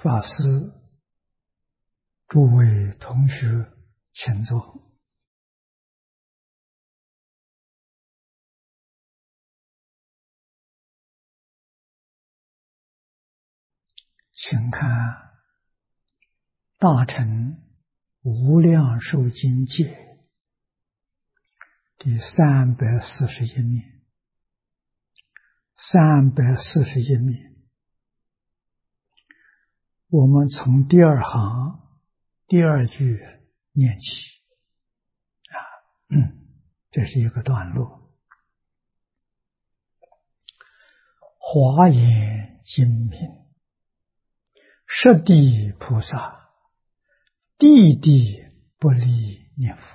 法师，诸位同学，请坐。请看大乘无量寿经解第341面，341面，我们从第二行第二句念起这是一个段落。华严经品，十地菩萨，地地不离念佛。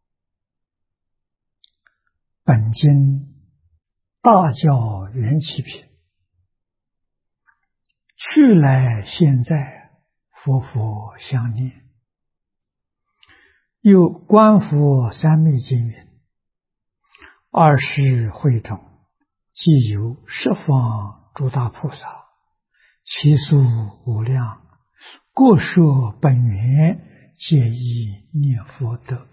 本经大教缘起品，去来现在，佛佛相念。又观佛三昧经云：二世会中，既有十方诸大菩萨，其数无量，各说本源，皆以念佛德。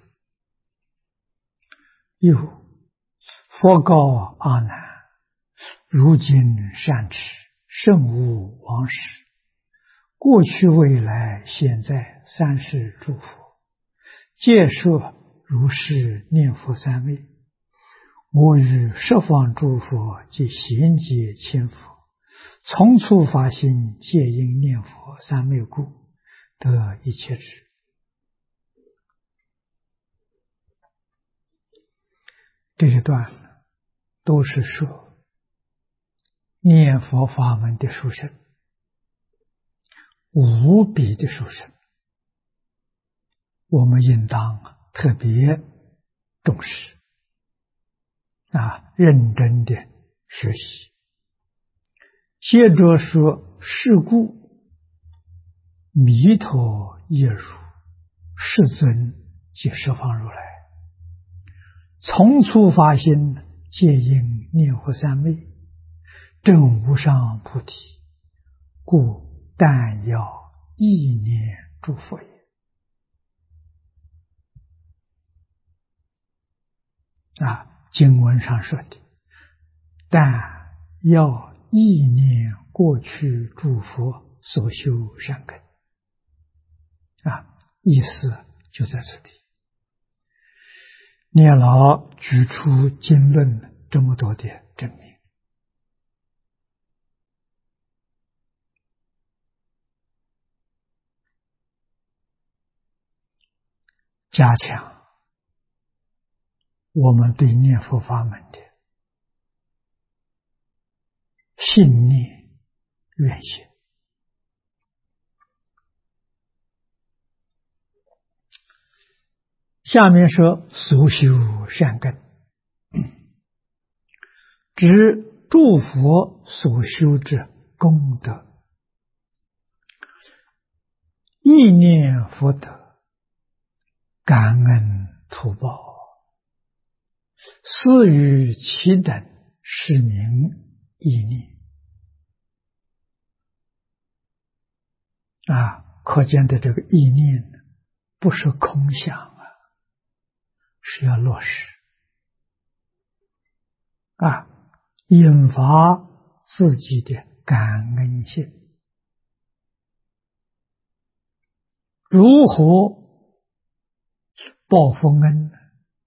又佛告阿难：如今善持，甚无往事，过去未来现在三世诸佛，皆说如是念佛三昧。我与十方诸佛及贤劫千佛，从初发心，皆因念佛三昧故，得一切智。这一段都是说念佛法门的殊胜，无比的殊胜，我们应当特别重视认真的学习。接着说：是故弥陀业如，世尊即十方如来，从初发心，皆因念佛三昧，证无上菩提，故但要意念诸佛也。经文上说的，但要意念过去诸佛所修善根，意思就在此地。念老举出经论这么多的证明，加强我们对念佛法门的信念愿心。下面说所修善根，指诸佛所修之功德，意念福德，感恩图报，施与其等，是名意念。可见的这个意念不是空想是要落实引发自己的感恩心。如何报佛恩呢？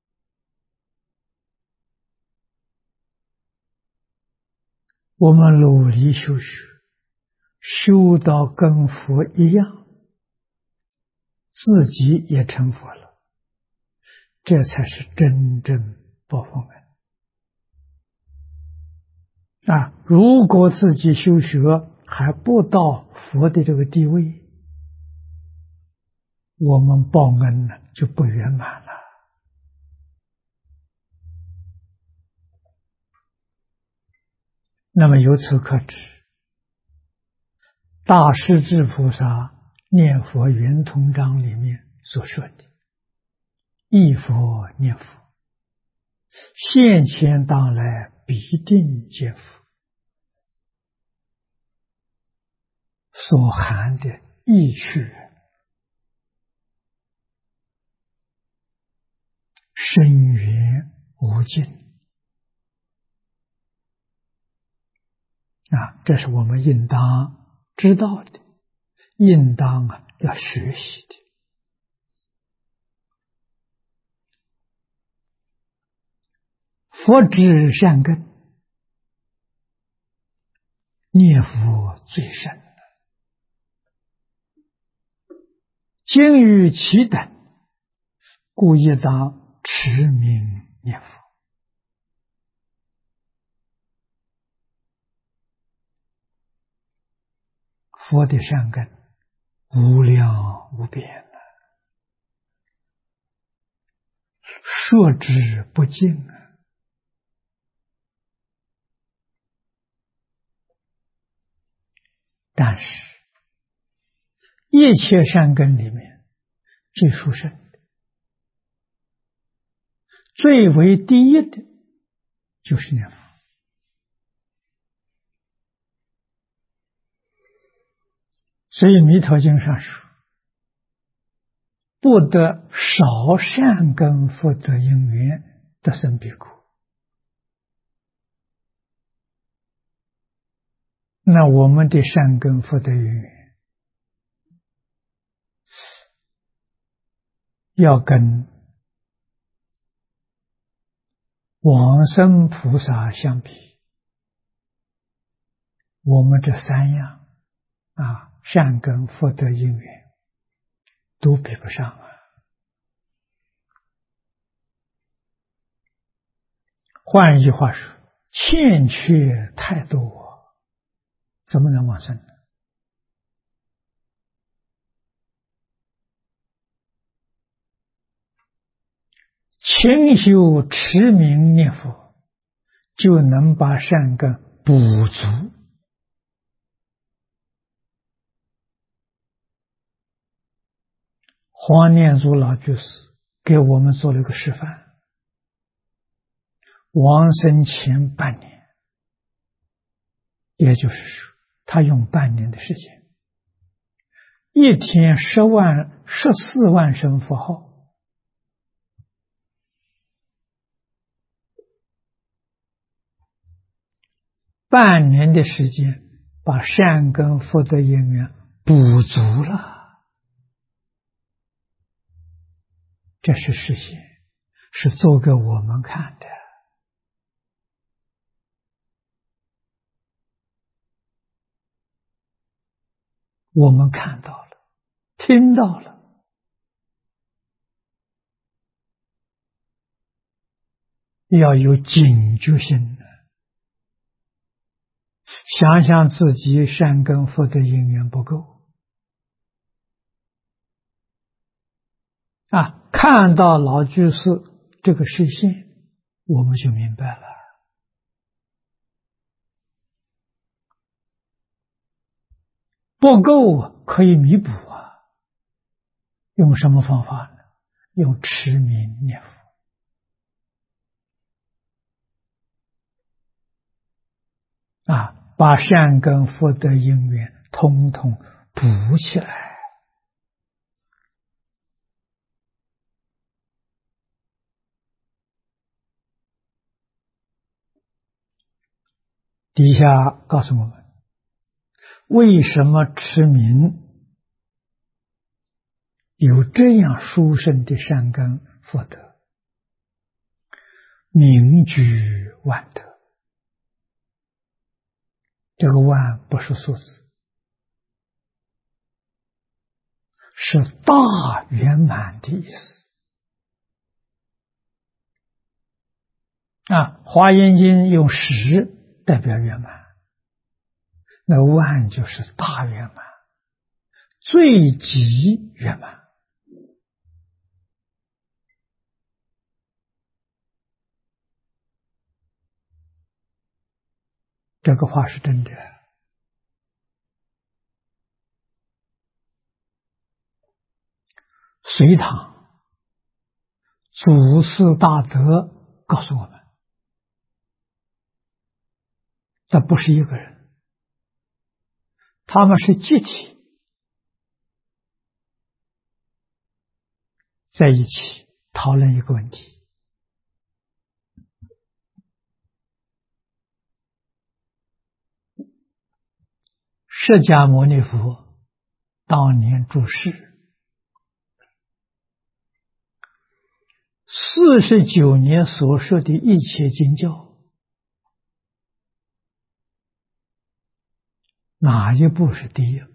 我们努力修学，修到跟佛一样，自己也成佛了，这才是真正报佛恩。如果自己修学还不到佛的这个地位，我们报恩呢就不圆满了。那么由此可知，大势至菩萨念佛圆通章里面所说的忆佛念佛，现前当来必定见佛， 所含的意趣深远无尽这是我们应当知道的，应当要学习的。佛知善根，念佛最深，今于其等，故亦当持名念佛。佛的善根无量无边，说之不尽但是一切善根里面最殊胜的、最为第一的就是念佛。所以弥陀经上说，不得少善根福德因缘得生彼国。那我们的善根福德因缘要跟往生菩萨相比，我们这三样善根福德因缘都比不上换一句话说，欠缺太多，怎么能往生呢？勤修持名念佛，就能把善根补足。黄念祖老居士给我们做了一个示范，往生前半年，也就是说他用半年的时间，一天14万声佛号，半年的时间把善根福德因缘补足了。这是实现，是做给我们看的。我们看到了，听到了，要有警觉心的。想想自己善根福德因缘不够看到老居士这个示现，我们就明白了。不够可以弥补用什么方法呢？用持名念佛把善根福德因缘统统补起来。底下告诉我们，为什么持名有这样殊胜的善根福德？名居万德，这个万不是数字，是大圆满的意思华严经用10代表圆满，那万就是大圆满，最极圆满。这个话是真的。隋唐祖师大德告诉我们，这不是一个人， 他们是集体在一起讨论一个问题。释迦牟尼佛当年住世49年所说的一切经教，哪一部是第一？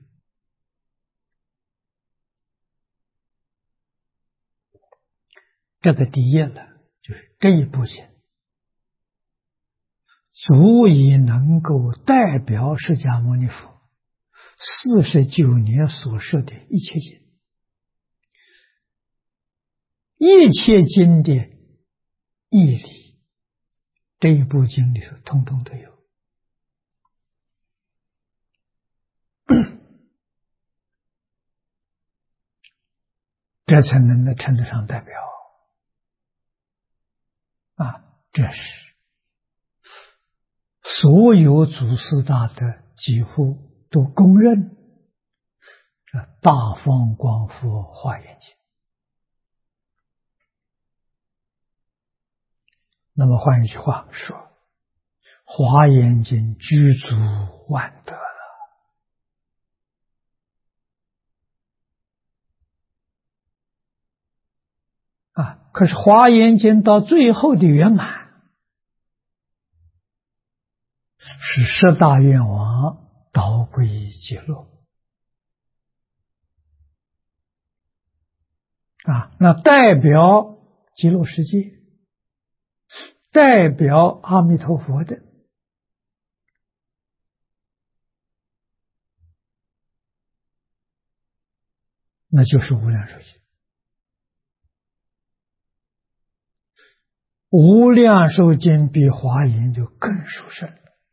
这个第一了，就是这一部经，足以能够代表释迦牟尼佛49年所说的一切经。一切经的义理，这一部经里头通通都有。这才能够称得上代表啊！这是所有祖师大德几乎都公认这大放光佛华严经。那么换一句话说，华严经具足万德啊！可是华严经到最后的圆满，是十大愿王导归极乐啊！那代表极乐世界，代表阿弥陀佛的，那就是无量寿经。无量寿经比华严就更殊胜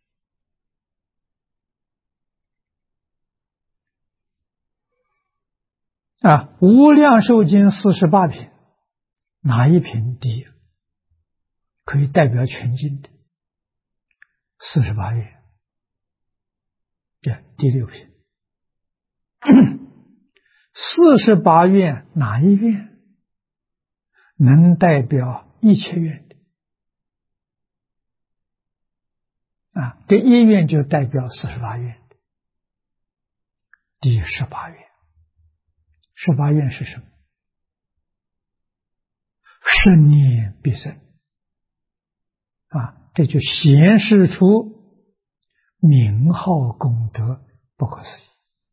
啊！无量寿经48品，哪一品第一？可以代表全经的48愿，这第6品。48愿哪一愿能代表一切愿的啊？这一愿就代表48愿的第18愿。18愿是什么？生念必生啊！这就显示出名号功德不可思议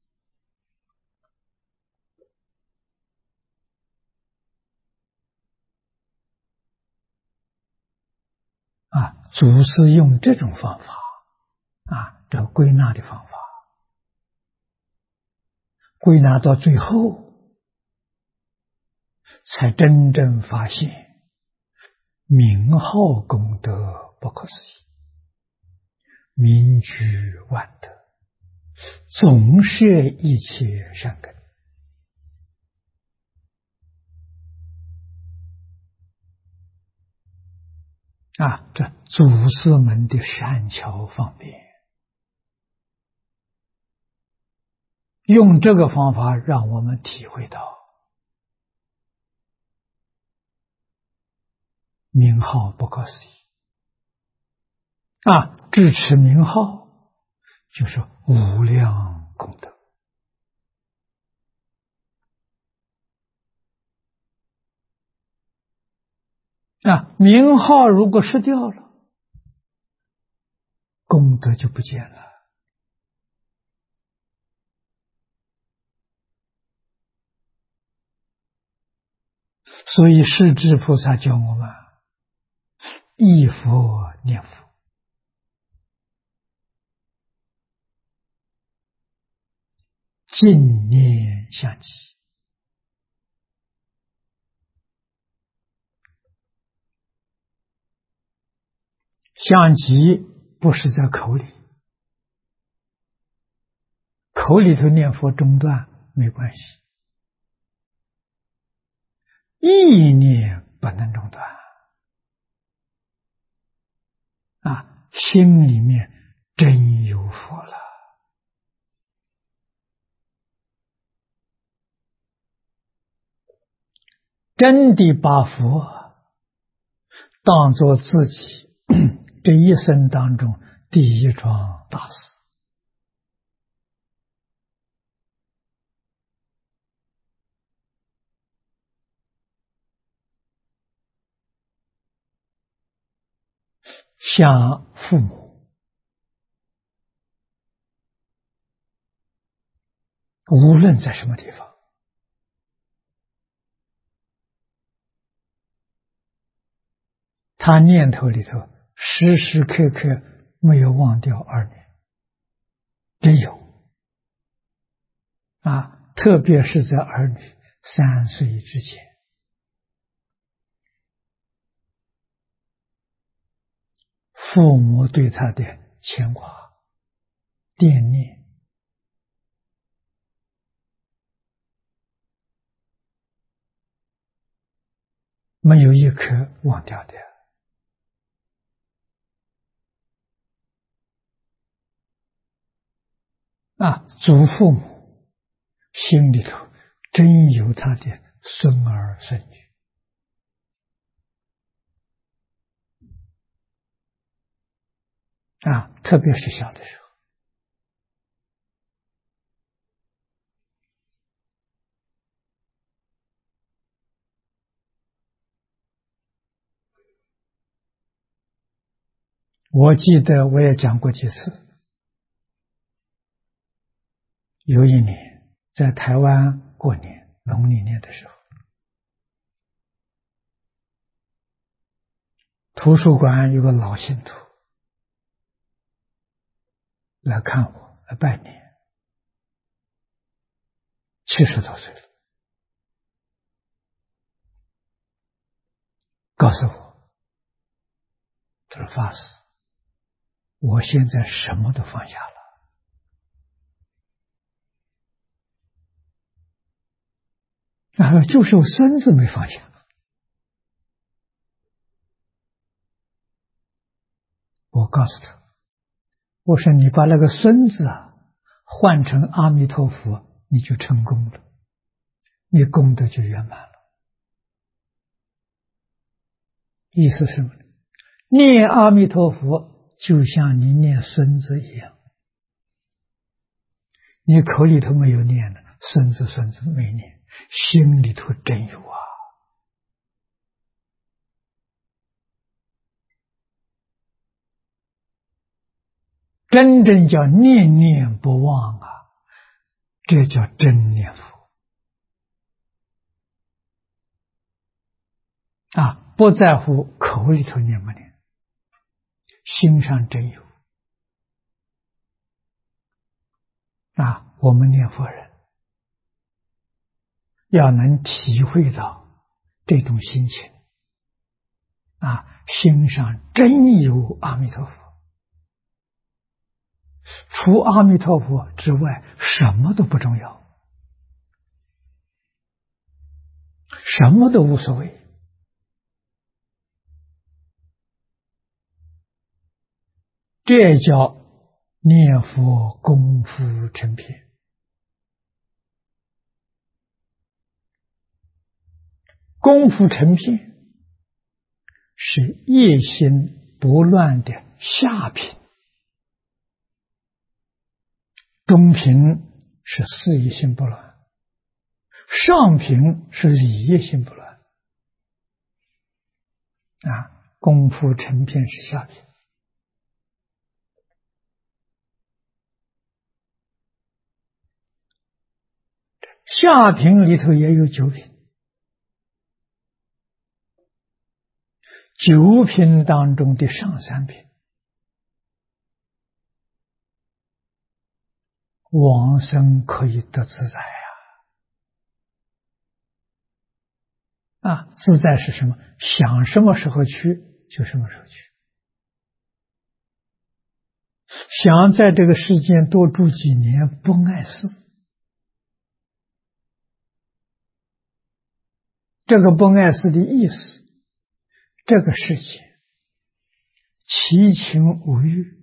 啊！祖师用这种方法啊，这个归纳的方法，归纳到最后，才真正发现名号功德不可思议，名具万德，总摄一切善根啊！这祖师们的善巧方便，用这个方法让我们体会到名号不可思议啊！支持名号就是无量功德啊！名号如果失掉了，功德就不见了。所以释智菩萨教我们忆佛念佛，净念相继。相继不是在口里，口里头念佛中断没关系，意念不能中断啊！心里面真有佛了真的把佛当作自己这一生当中第一桩大事，像父母，无论在什么地方，他念头里头时时刻刻没有忘掉儿女，真有特别是在儿女3岁之前，父母对他的牵挂、惦念，没有一颗忘掉的。祖父母心里头真有他的孙儿孙女特别是小的时候。我记得我也讲过几次，有一年在台湾过年，农历年的时候，图书馆有个老信徒来看我，来拜年，70多岁了，告诉我，他说法师，我现在什么都放下了，就是我孙子没放下。我告诉他，我说你把那个孙子换成阿弥陀佛，你就成功了，你功德就圆满了。意思是什么？念阿弥陀佛就像你念孙子一样，你口里头没有念了，孙子没念，心里头真有真正叫念念不忘这叫真念佛不在乎口里头念不念，心上真有我们念佛人要能体会到这种心情心上真有阿弥陀佛，除阿弥陀佛之外什么都不重要，什么都无所谓。这叫念佛功夫成片。功夫成片是业心不乱的下品，中品是事业心不乱，上品是理业心不乱功夫成片是下品。下品里头也有9品，9品当中的上3品，往生可以得自在自在是什么？想什么时候去就什么时候去，想在这个世间多住几年不碍事。这个不碍事的意思，这个世界七情五欲，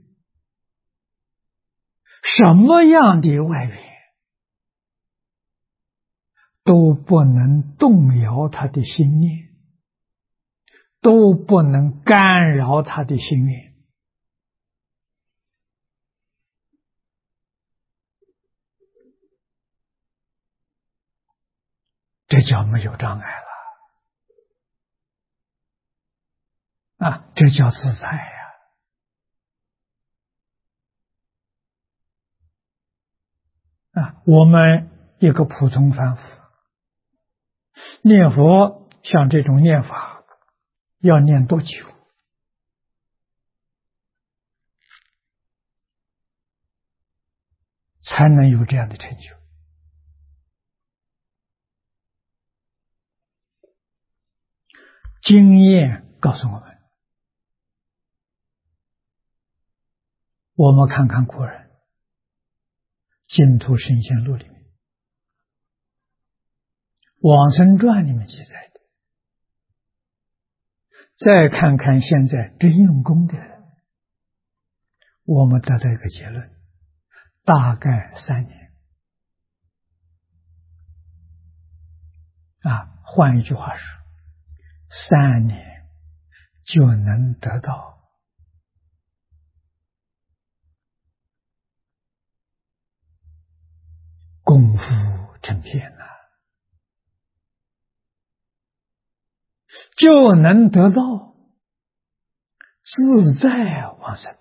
什么样的外缘都不能动摇他的心念，都不能干扰他的心愿。这叫没有障碍了啊！这叫自在呀！啊，我们一个普通凡夫念佛，像这种念法，要念多久才能有这样的成就？经验告诉我们看看古人《净土圣贤录》里面，《往生传》里面记载的，再看看现在真用功的人，我们得到一个结论，大概3年。换一句话说，3年就能得到功夫成片了，就能得到自在往生。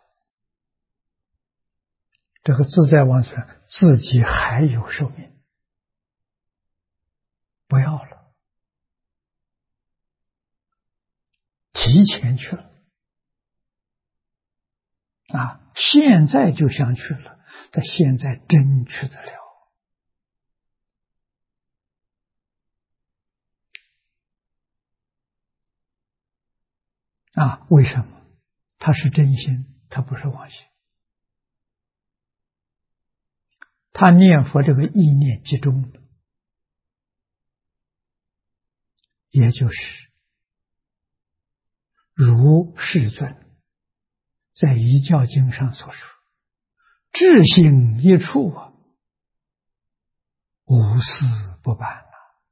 这个自在往生，自己还有寿命，不要了，提前去了现在就想去了，但现在真去得了为什么？他是真心，他不是妄心，他念佛这个意念集中了，也就是如世尊在遗教经上所说，至心一处无事不办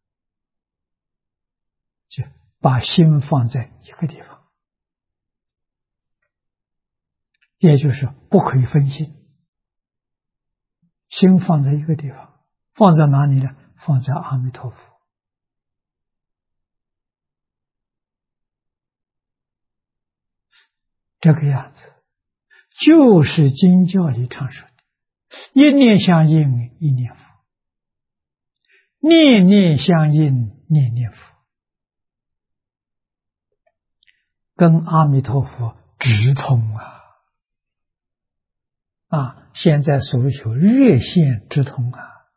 就把心放在一个地方，也就是不可以分心，心放在一个地方，放在哪里呢？放在阿弥陀佛。这个样子就是经教里常说的，一念相应一念佛，念念相应念念佛，跟阿弥陀佛直通现在所求越线直通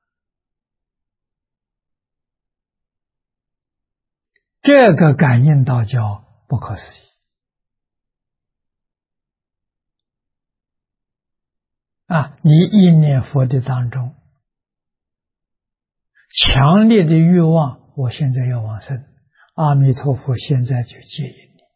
这个感应道叫不可思议你意念佛的当中，强烈的欲望，我现在要往生，阿弥陀佛现在就接引你。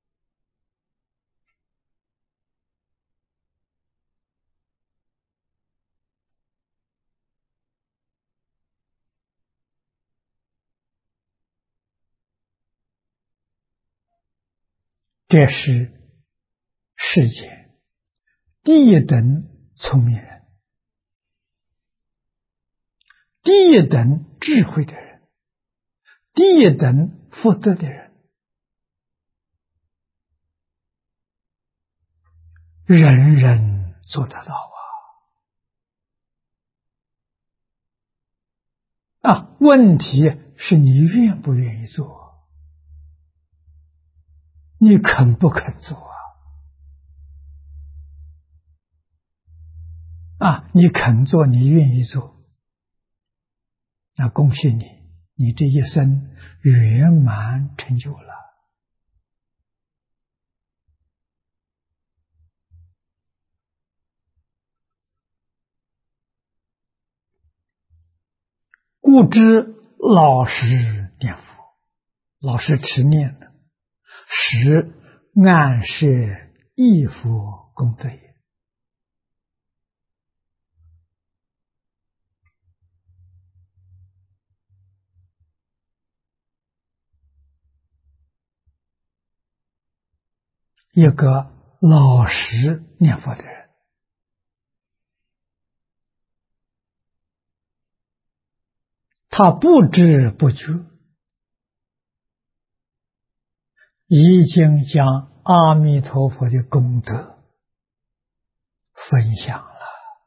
这是世间第一等聪明人，第一等智慧的人，第一等福德的人，人人做得到问题是你愿不愿意做，你肯不肯做你肯做，你愿意做，那恭喜你，你这一生圆满成就了。故知老实念佛，老实持念的，实暗示忆佛功德也。 一个老实念佛的人，他不知不觉已经将阿弥陀佛的功德分享了。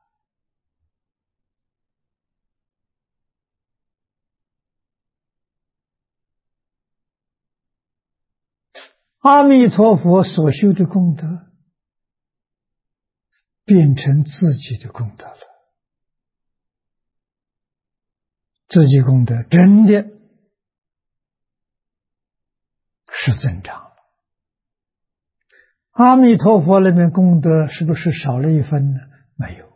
阿弥陀佛所修的功德变成自己的功德了，自己功德真的是增长了。阿弥陀佛那边功德是不是少了一分呢？没有。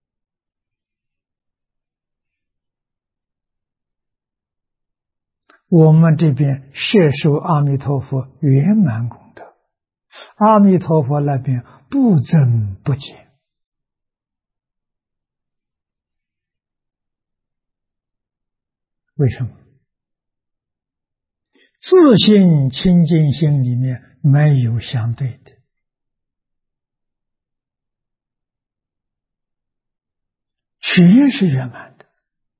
我们这边摄受阿弥陀佛圆满功德，阿弥陀佛那边不增不减。为什么？自性清净心里面没有相对的，全是圆满的。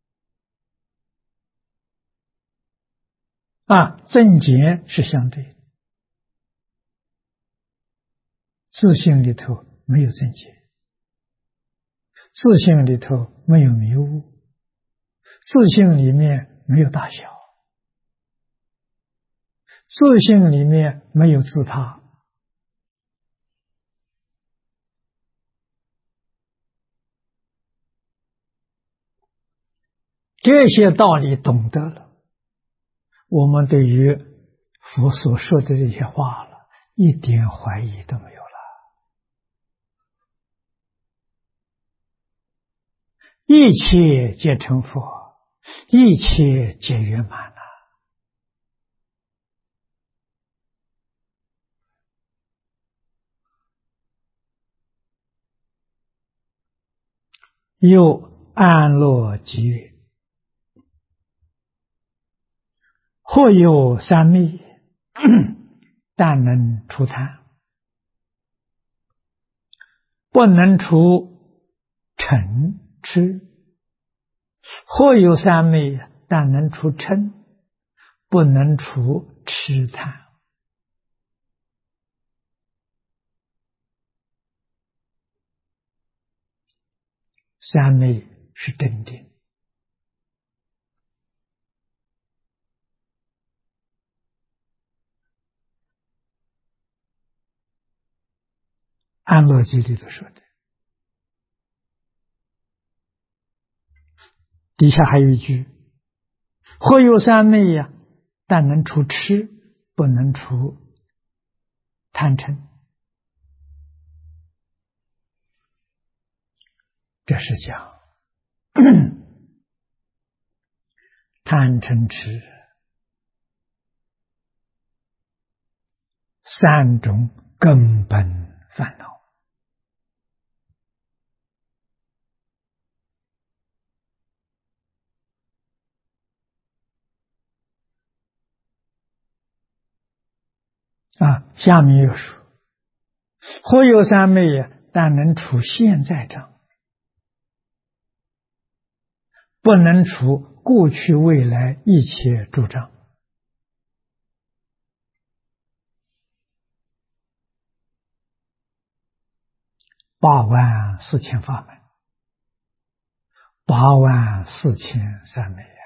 增减是相对的，自性里头没有增减，自性里头没有迷雾，自性里面没有大小，自性里面没有自他。这些道理懂得了，我们对于佛所说的这些话了，一点怀疑都没有了。一切皆成佛，一切皆圆满了。又安乐极乐，或有三昧，但能除贪，不能除嗔痴；或有三昧，但能除嗔，不能除痴贪。三昧是真定，安乐集里头说的。底下还有一句：或有三昧呀，但能除痴，不能除贪嗔。这是讲贪嗔痴三种根本烦恼。下面又说：或有三昧呀，但能除现在障，不能除过去未来一切诸障。84000法门，84000三昧啊，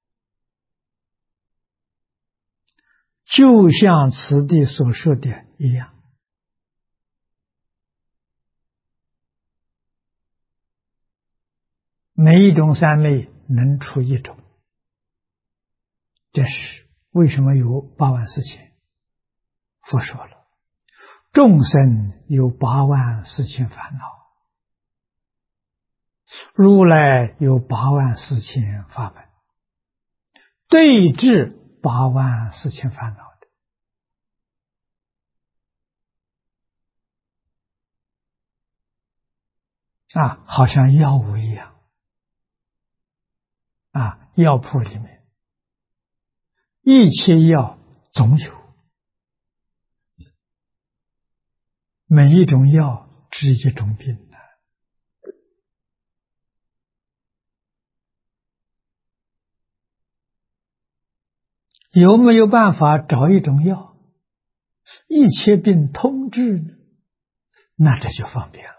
就像此地所说的一样。每一种三昧能除一种，这是为什么有84000？佛说了，众生有84000烦恼，如来有84000法门，对治84000烦恼的好像药物一样药铺里面一切药总有， 每一种药治一种病的。有没有办法找一种药，一切病通治呢？那这就方便了。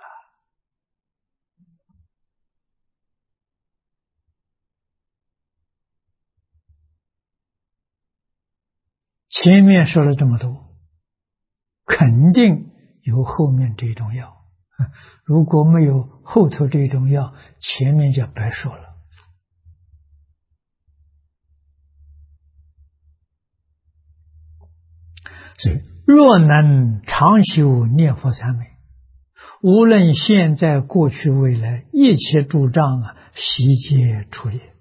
前面说了这么多，肯定有后面这种药。如果没有后头这种药，前面就白说了。所以，若能常修念佛三昧，无论现在、过去、未来，一切诸障悉皆除也。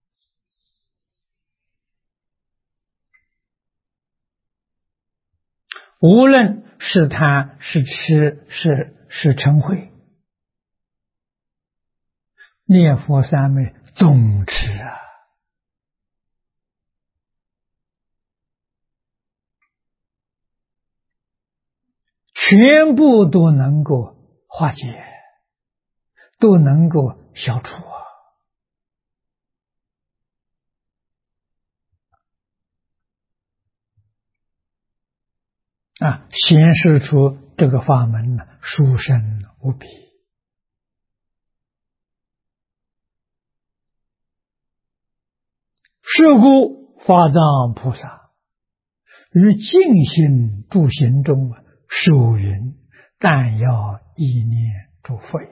无论是贪是痴是嗔恚，念佛三昧总持全部都能够化解，都能够消除显示出这个法门殊胜无比。是故法藏菩萨于净心住行中受云：但要意念诸佛也。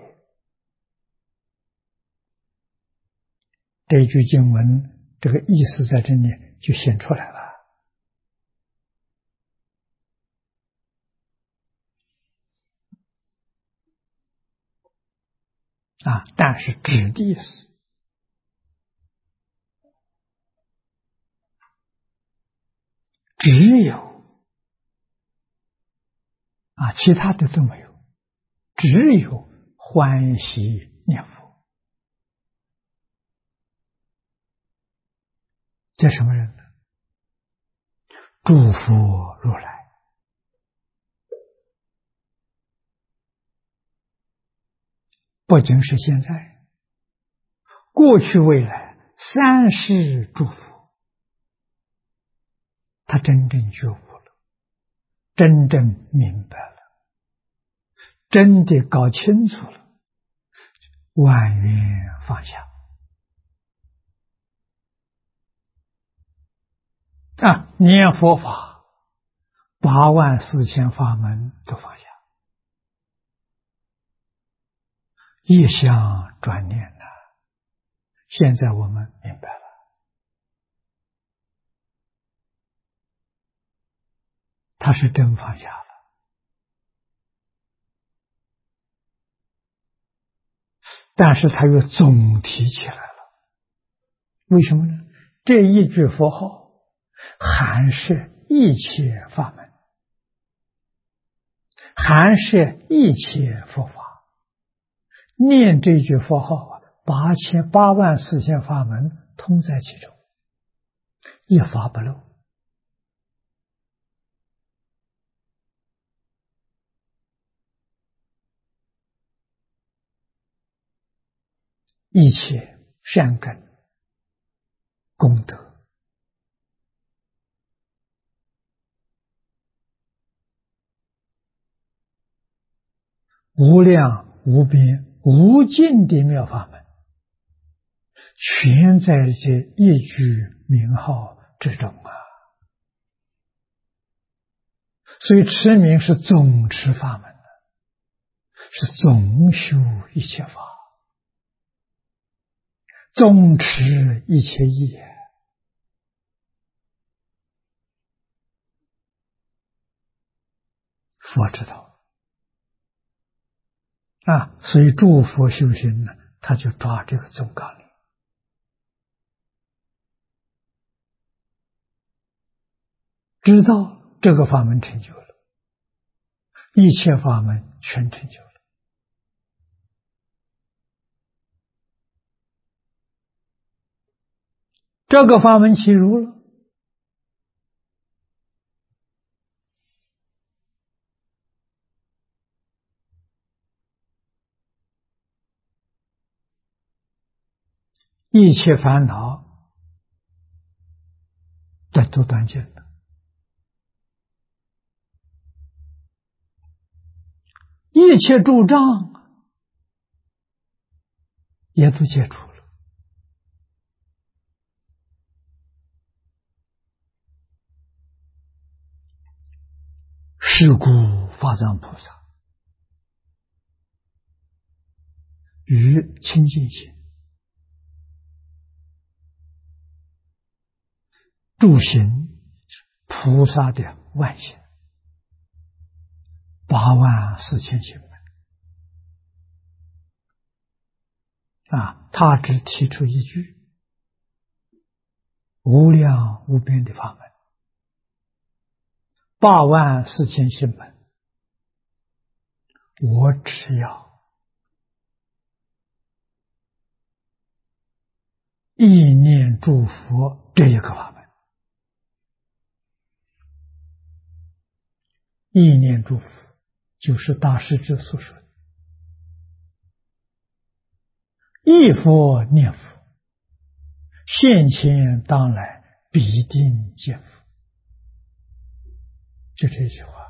这句经文这个意思在这里就显出来了但是指的意思，只有其他的都没有，只有欢喜念佛。这什么人呢？诸佛如来。不仅是现在，过去未来三世诸佛，他真正觉悟了，真正明白了，真的搞清楚了，万缘放下念佛法84000法门都放下，一向专念现在我们明白了，他是真放下了。但是他又总提起来了，为什么呢？这一句佛号含摄一切法门，含摄一切佛法。念这句佛号84000法门通在其中，一法不漏。一切善根功德无量无边无尽的妙法门，全在这一句名号之中所以持名是总持法门，是总修一切法，总持一切义。佛知道所以诸佛修行他就抓这个总纲领，知道这个法门成就了，一切法门全成就了。这个法门起如了， 一切烦恼得都断尽了，一切诸障也都解除了。是故法藏菩萨于清净心住行菩萨的万行84000行门他只提出一句无量无边的法门，84000行门，我只要意念祝福这一个法门，意念祝福就是大师之所说的忆佛念佛，现前当来必定见佛，就这句话。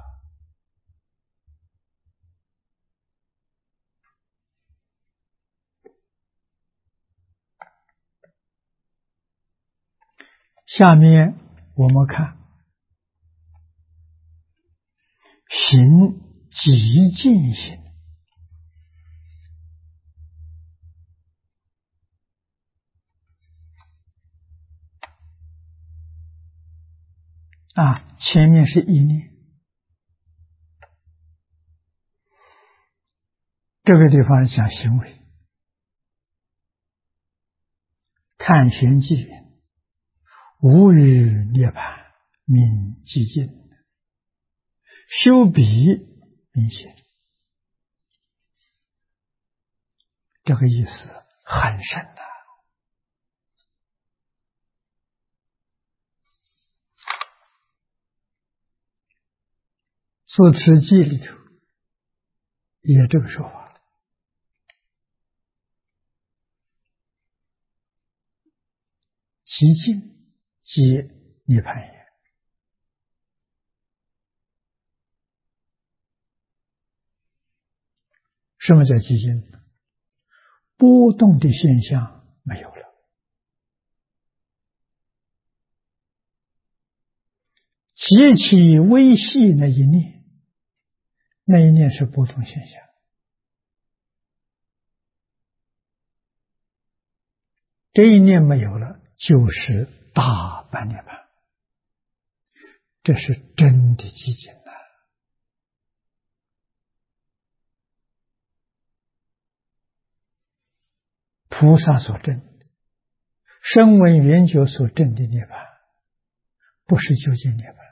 下面我们看行极尽行前面是意念，这个地方讲行为。探玄记云：无余涅槃名寂静，修彼名行。这个意思很深的。自持记里头也这个说法，极静即涅槃也。什么叫寂静？波动的现象没有了，极其微细那一念，那一念是波动现象。这一念没有了，就是大般涅槃，这是真的寂静啊！菩萨所证，声闻缘觉所证的涅槃，不是究竟涅槃。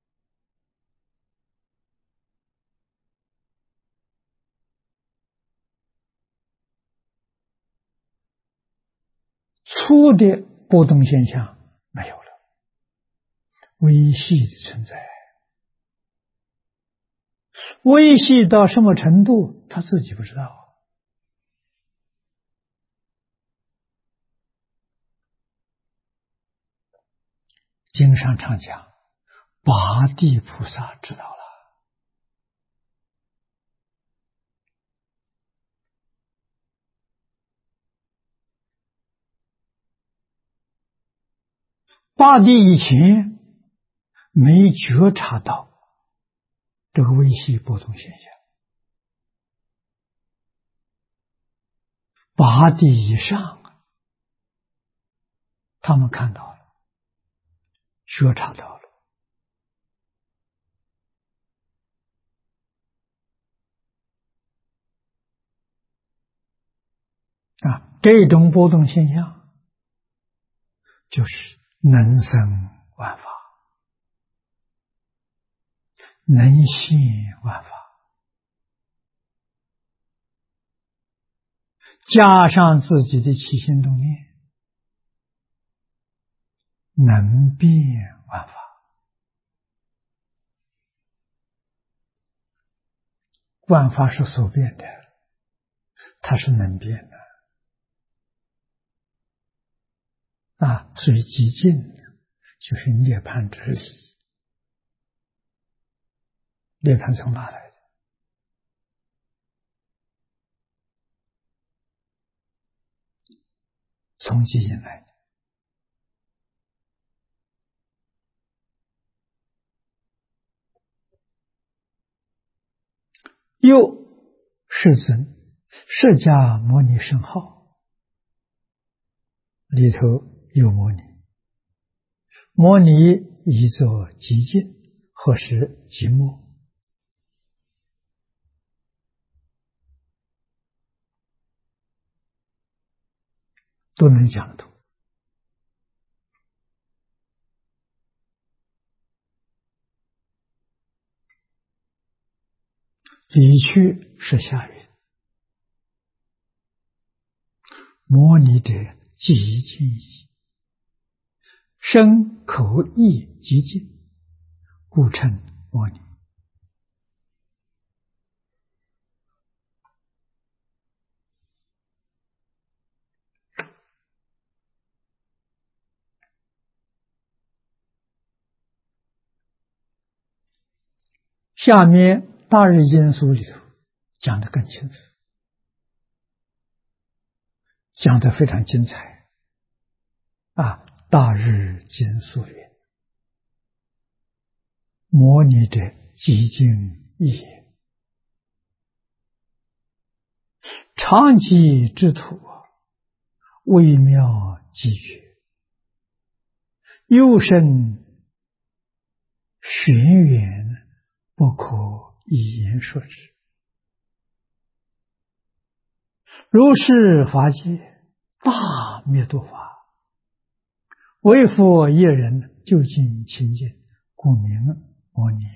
粗的波动现象没有了，微细的存在。微细到什么程度，他自己不知道。经上常讲，八地菩萨知道了。八地以前没觉察到这个微细波动现象，八地以上他们看到了，觉察到了。这种波动现象就是能生万法，能现万法，加上自己的起心动念，能变万法。万法是所变的，它是能变的。 所以极尽就是涅槃之理。涅槃从哪来的？从极尽来的。又世尊，释迦牟尼圣号里头有摩尼，摩尼译作极尽，或是极末，都能讲通。理趣是下云：摩尼者，极尽矣，身口意极尽，故称摩尼。下面大日经书里头讲得更清楚，讲得非常精彩。大日经书云：摩尼者，极尽义也。常寂之土，微妙极绝，幽深玄远，不可以言说之。如是法界，大灭度法，唯佛一人究竟清净，故名摩尼。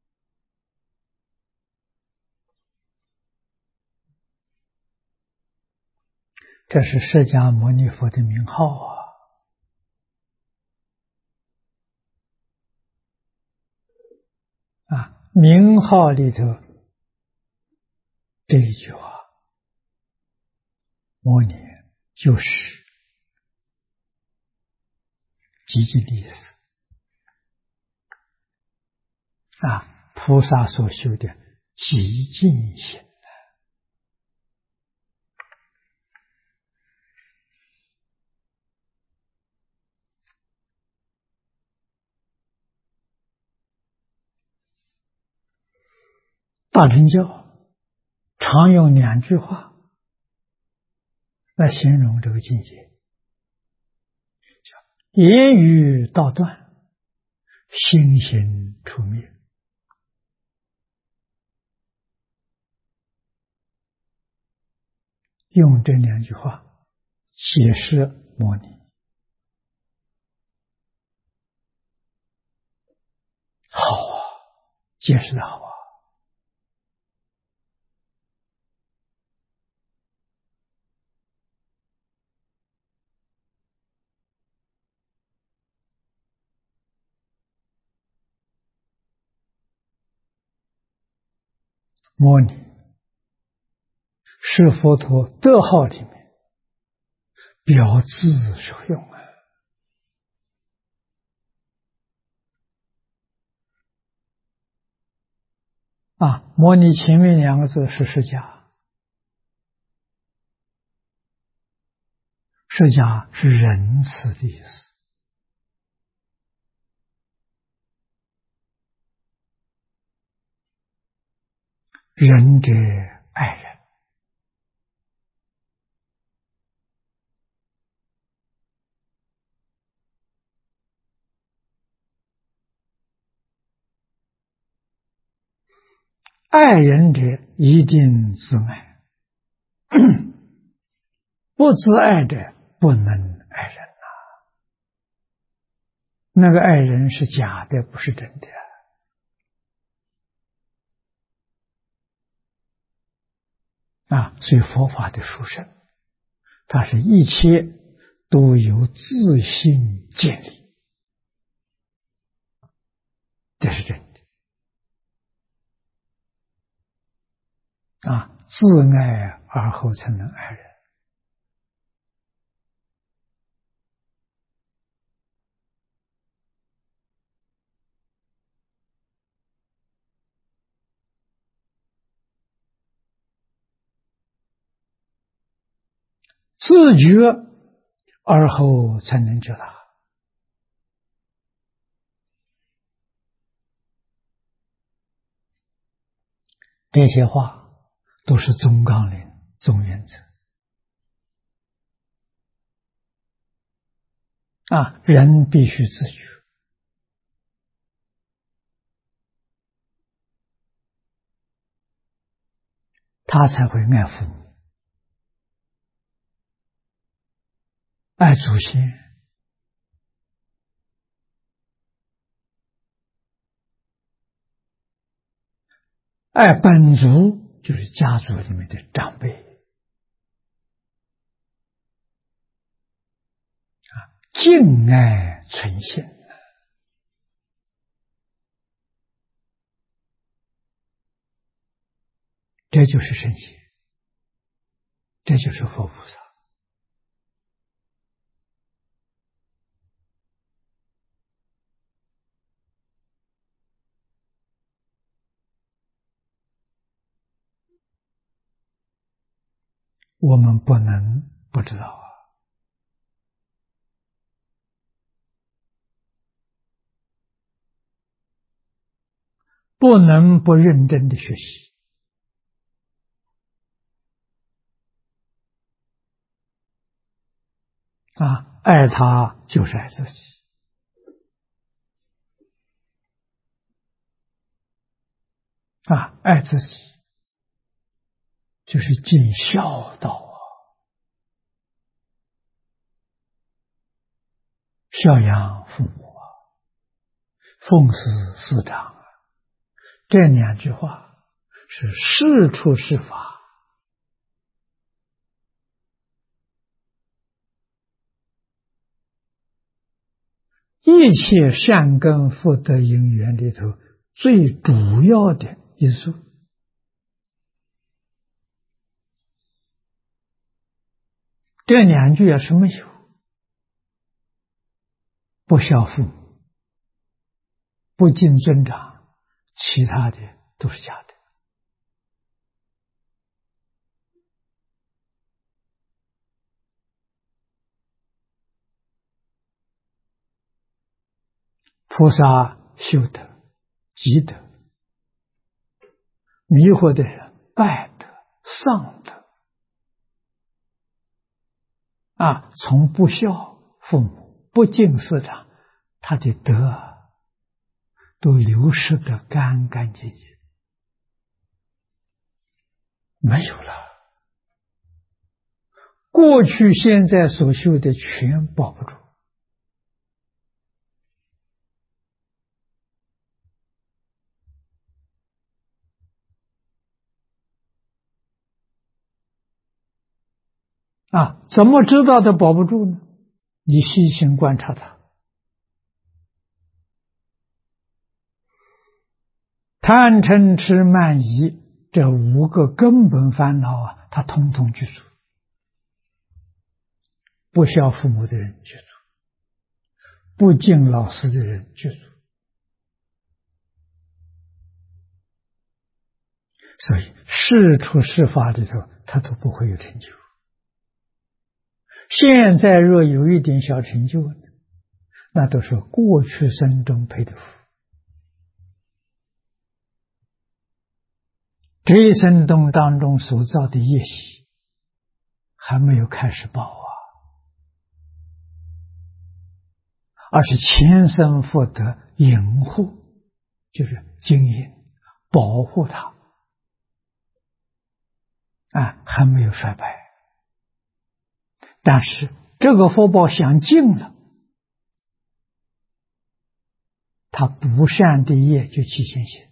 这是释迦牟尼佛的名号名号里头这一句话，摩尼就是极尽的意思。菩萨所修的极尽行。大乘教常用2句话来形容这个境界，叫言语道断，心行出灭。用这2句话解释摩尼，好解释的好摩尼是佛陀德号里面表字所用摩尼前面2个字是释迦，释迦是仁慈的意思。仁者爱人，爱人者一定自爱，不自爱者不能爱人那个爱人是假的，不是真的所以佛法的殊胜，它是一切都由自性建立，这是真的自爱而后才能爱人。 自觉而后才能觉达。这些话都是总纲领、总原则啊！人必须自觉，他才会爱父母、爱祖先、爱本族，就是家族里面的长辈，敬爱存心，这就是圣贤，这就是佛菩萨。我们不能不知道啊，不能不认真的学习啊！爱他就是爱自己啊！爱自己就是尽孝道啊，孝养父母啊，奉事师长啊，这两句话是事出事法，一切善根福德因缘里头最主要的因素。这两句要是没有，不孝父母、不敬尊长，其他的都是假的。菩萨修德、积德，迷惑的人败德、丧德啊！从不孝父母、不敬师长，他的德都流失得干干净净，没有了。过去现在所修的全保不住啊！怎么知道的保不住呢？你细心观察他，贪嗔痴慢疑这五个根本烦恼啊，他统统具足。不孝父母的人具足，不敬老师的人具足。所以事出事法里头，他都不会有成就。现在若有一点小成就，那都是过去生中配的福，这一生当中所造的业习还没有开始报啊，而是前生福德隐护，就是经营保护他啊，还没有衰败。但是这个福报想尽了，他不善的业就起现行，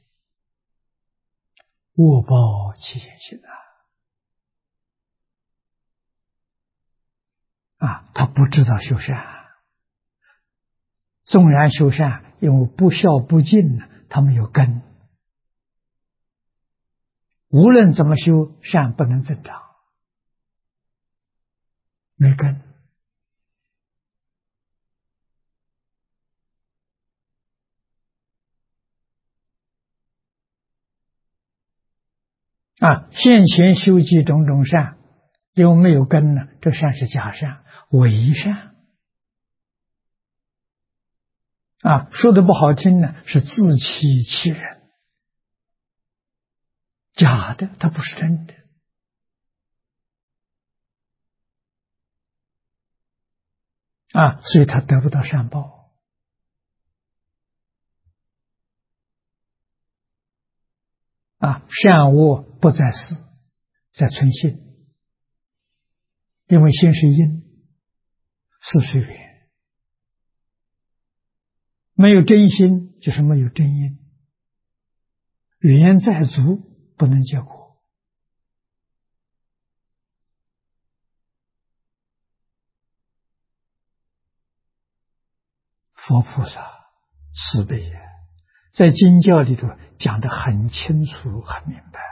恶报起现行啊！他不知道修善，纵然修善，因为不孝不敬呢，他没有根，无论怎么修善不能增长，没根啊！现前修积种种善， 因为没有根呢，这善是假善，伪善啊，说的不好听呢，是自欺欺人，假的，它不是真的啊，所以他得不到善报啊。善恶不在事，在存心，因为心是因，事是缘，没有真心就是没有真因，缘再足不能结果。佛菩萨慈悲呀，在经教里头讲得很清楚、很明白。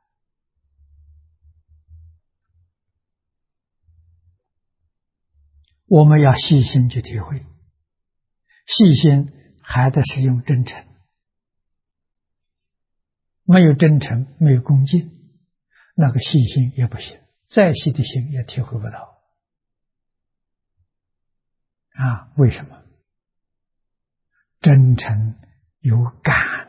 我们要细心去体会，细心还得是用真诚，没有真诚，没有恭敬，那个细心也不行，再细的心也体会不到啊！为什么？真诚有感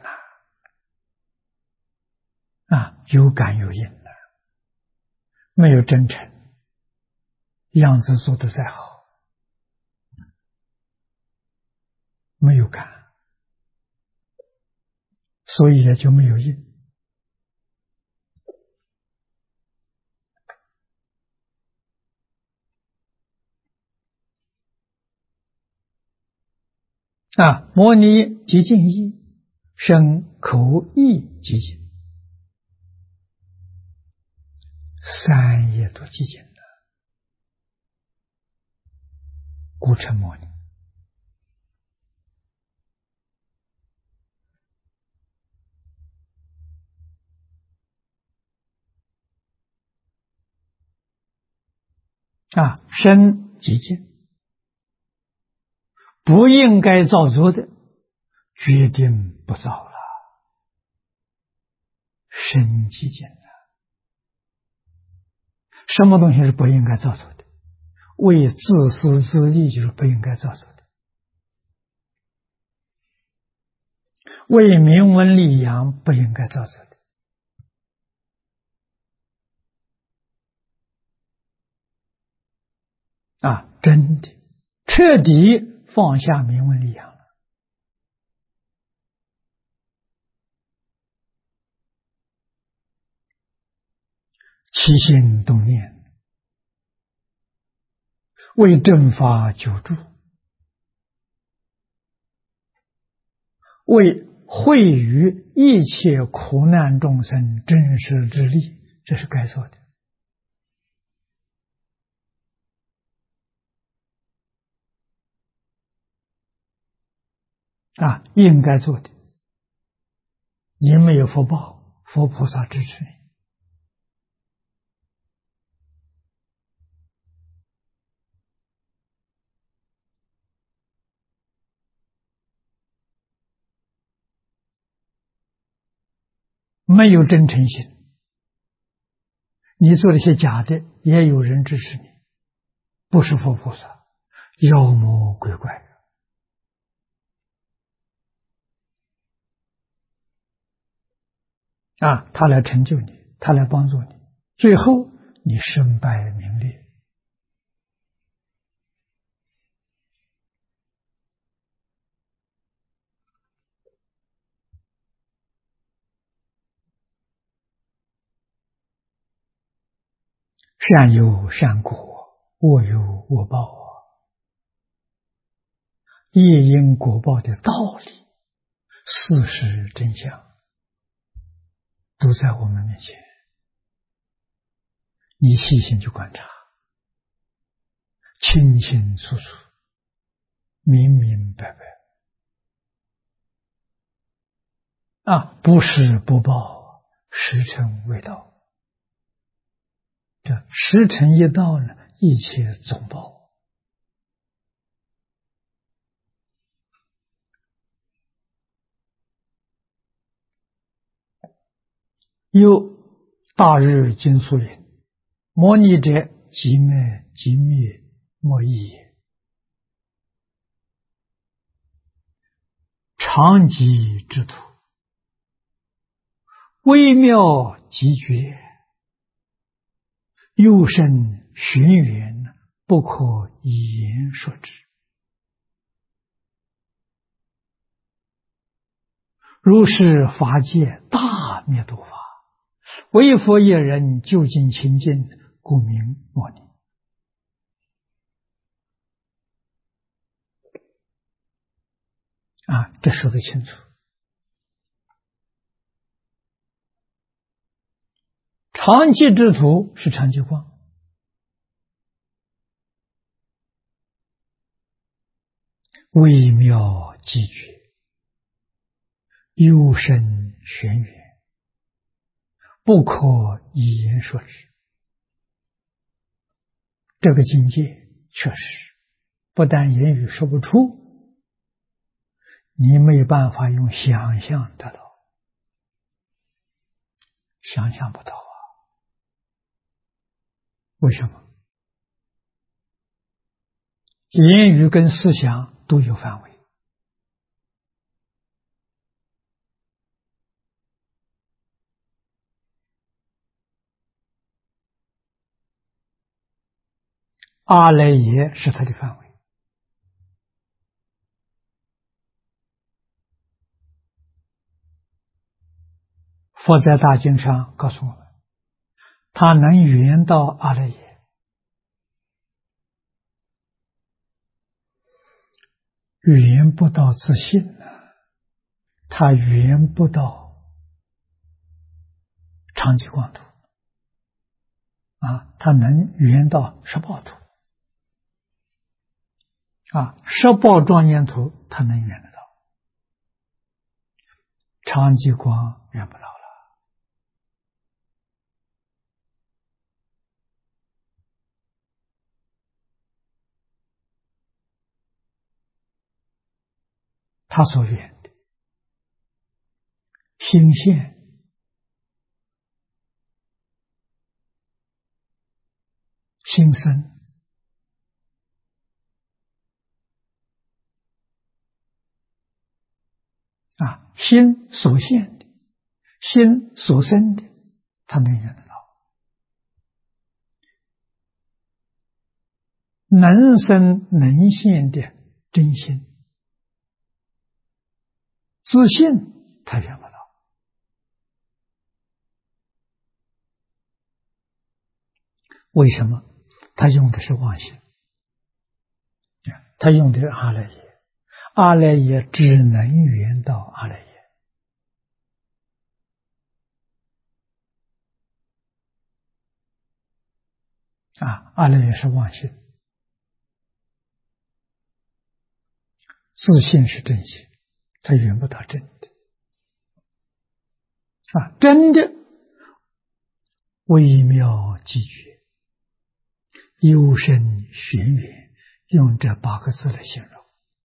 啊，有感有应的，没有真诚，样子做得再好，没有感，所以也就没有应。啊，摩尼即净意，身口意即净，三业都寂静的，故称摩尼。啊，身寂静，不应该造作的，决定不造了。身寂静的，什么东西是不应该造作的？为自私自利就是不应该造作的，为名闻利养不应该造作的。啊，真的彻底放下名闻利养了，起心动念，为正法久住，为惠于一切苦难众生真实之力，这是该做的啊，应该做的。你没有福报，佛菩萨支持你；没有真诚心，你做了些假的，也有人支持你，不是佛菩萨，妖魔鬼怪啊，他来成就你，他来帮助你，最后你身败名裂。善有善果，恶有恶报啊！业因果报的道理、事实真相，都在我们面前。你细心去观察，清清楚楚，明明白白啊！不是不报，时辰未到。这时辰一到呢，一切总报。有大日金树林， 摩尼者，即灭即灭，莫异也。常寂之土，微妙极绝，幽深玄远，不可以言说之。如是法界大灭度法，唯佛一人究竟清净，故名摩尼。这说得清楚。常寂之土是常寂光，微妙极绝，幽深玄远，不可以言说之。这个境界确实不但言语说不出，你没有办法用想象得到，想象不到啊！为什么？言语跟思想都有范围。阿赖耶是它的范围。佛在大经上告诉我们，他能圆到阿赖耶，圆不到自信他圆不到常寂光土他能圆到十报土十报庄严土他能圆得到，常寂光圆不到了。他所圆的心现、心生心所现的、心所生的，他能圆得到。能生能现的真心、自信，他圆不到。为什么？他用的是妄心，他用的是阿赖耶，阿赖耶只能圆到阿赖耶。阿赖耶是妄心，自信是真心，他圆不到真的。真的微妙极绝，幽深玄远，用这8个字来形容。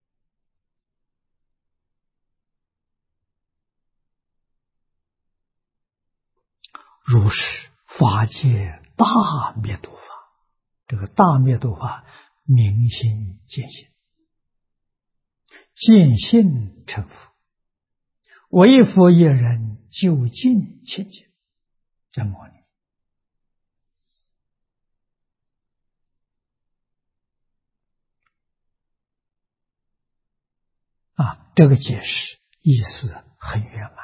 如是法界大灭度法，这个大灭度法明心见性，见性成佛，唯佛一人究竟清净，叫摩尼。这个解释意思很圆满。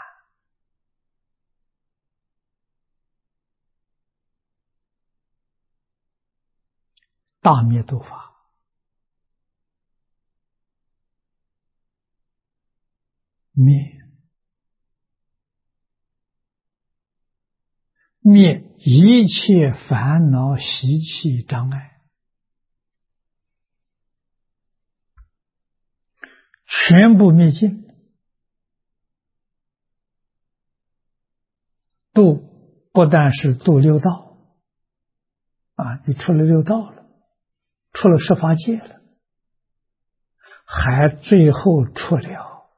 大灭度法灭一切烦恼习气障碍，全部灭尽。度不但是度六道你出了六道了，出了十法界了，还最后出了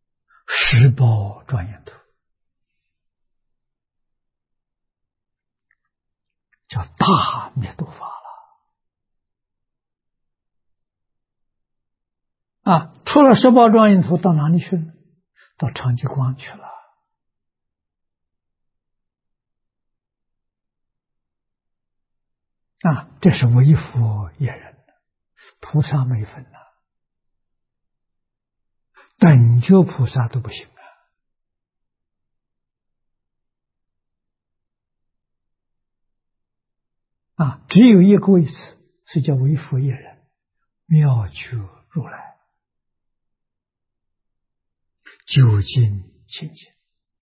十报庄严土。 大灭度法了出了十宝庄严土到哪里去了？到长吉光去了这是为佛业人，菩萨没分等觉菩萨都不行只有一个位次是叫为佛业人，妙觉如来，究竟清净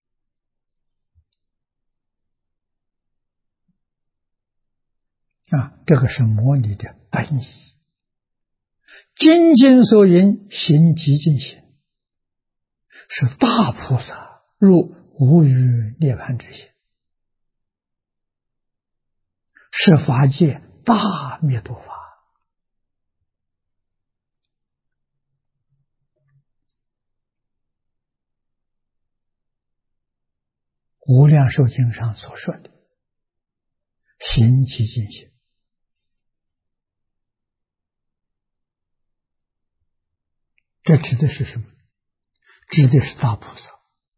这个是模拟的本意。精进所引行极尽行，是大菩萨入无余涅槃之行，是法界大灭度法。无量寿经上所说的行极尽行，这指的是什么？指的是大菩萨，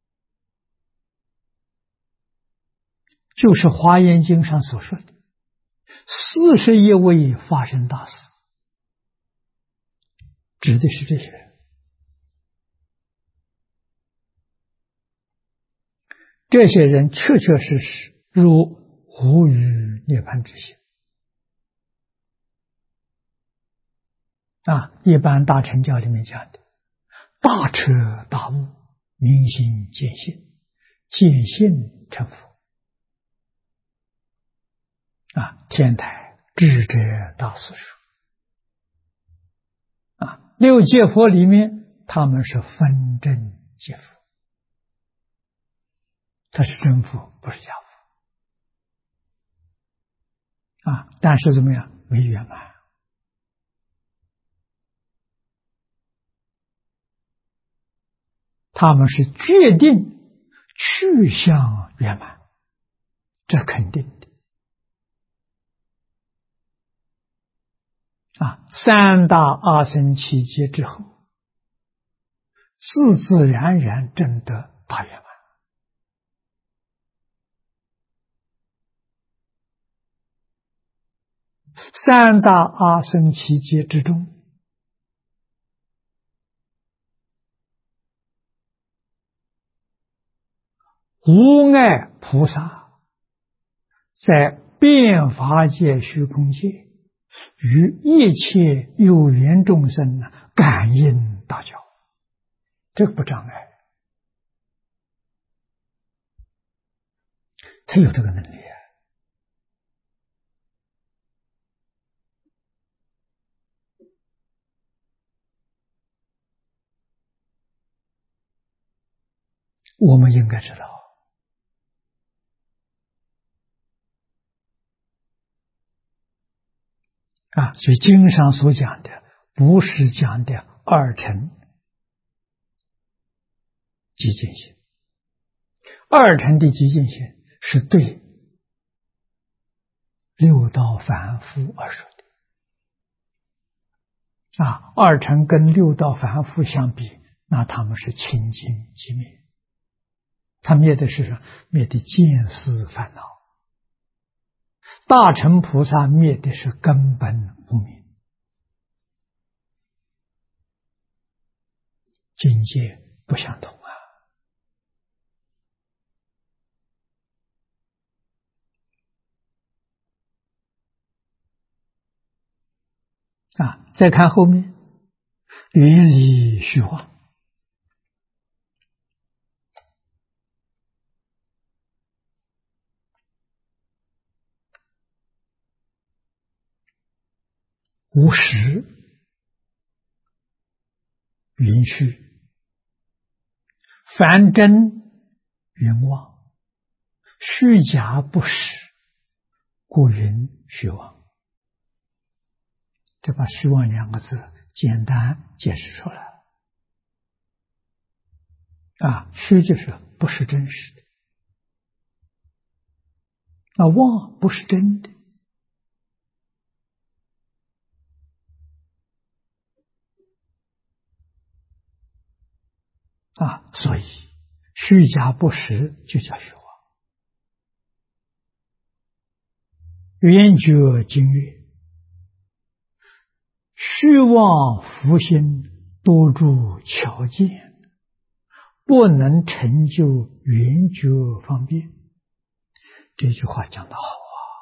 就是华严经上所说的41位法身大士，指的是这些人。这些人确确实实入无余涅槃之行一般大乘教里面讲的大彻大悟，明心见性，见性成佛天台智者大师说六界佛里面他们是分真界佛，他是真佛不是假佛但是怎么样？没圆满他们是决定去向圆满，这肯定的三大阿僧祇劫之后，自自然然证得大圆满。三大阿僧祇劫之中，无碍菩萨在变法界虚空界与一切有缘众生感应大交，这个不障碍，他有这个能力我们应该知道所以经上所讲的不是讲的二乘极尽性，二乘的极尽性是对六道凡夫而说的二乘跟六道凡夫相比，那他们是清净寂灭，他灭的是什么？灭的见思烦恼。大乘菩萨灭的是根本无明，境界不相同再看后面，云里虚幻，无实云虚，凡真云妄，虚假不实，故云虚妄。这把虚妄两个字简单解释出来虚就是不是真实的，妄不是真的， 所以虚假不实就叫虚妄。圆觉经曰：虚妄福心多住巧见，不能成就圆觉方便。这句话讲得好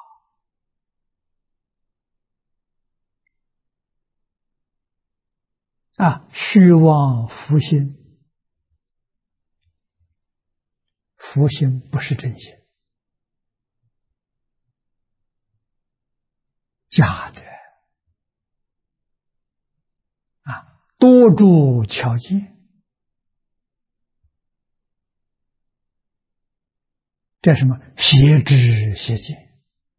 虚妄福心，福心不是真心，假的多住巧见，这什么邪知邪见，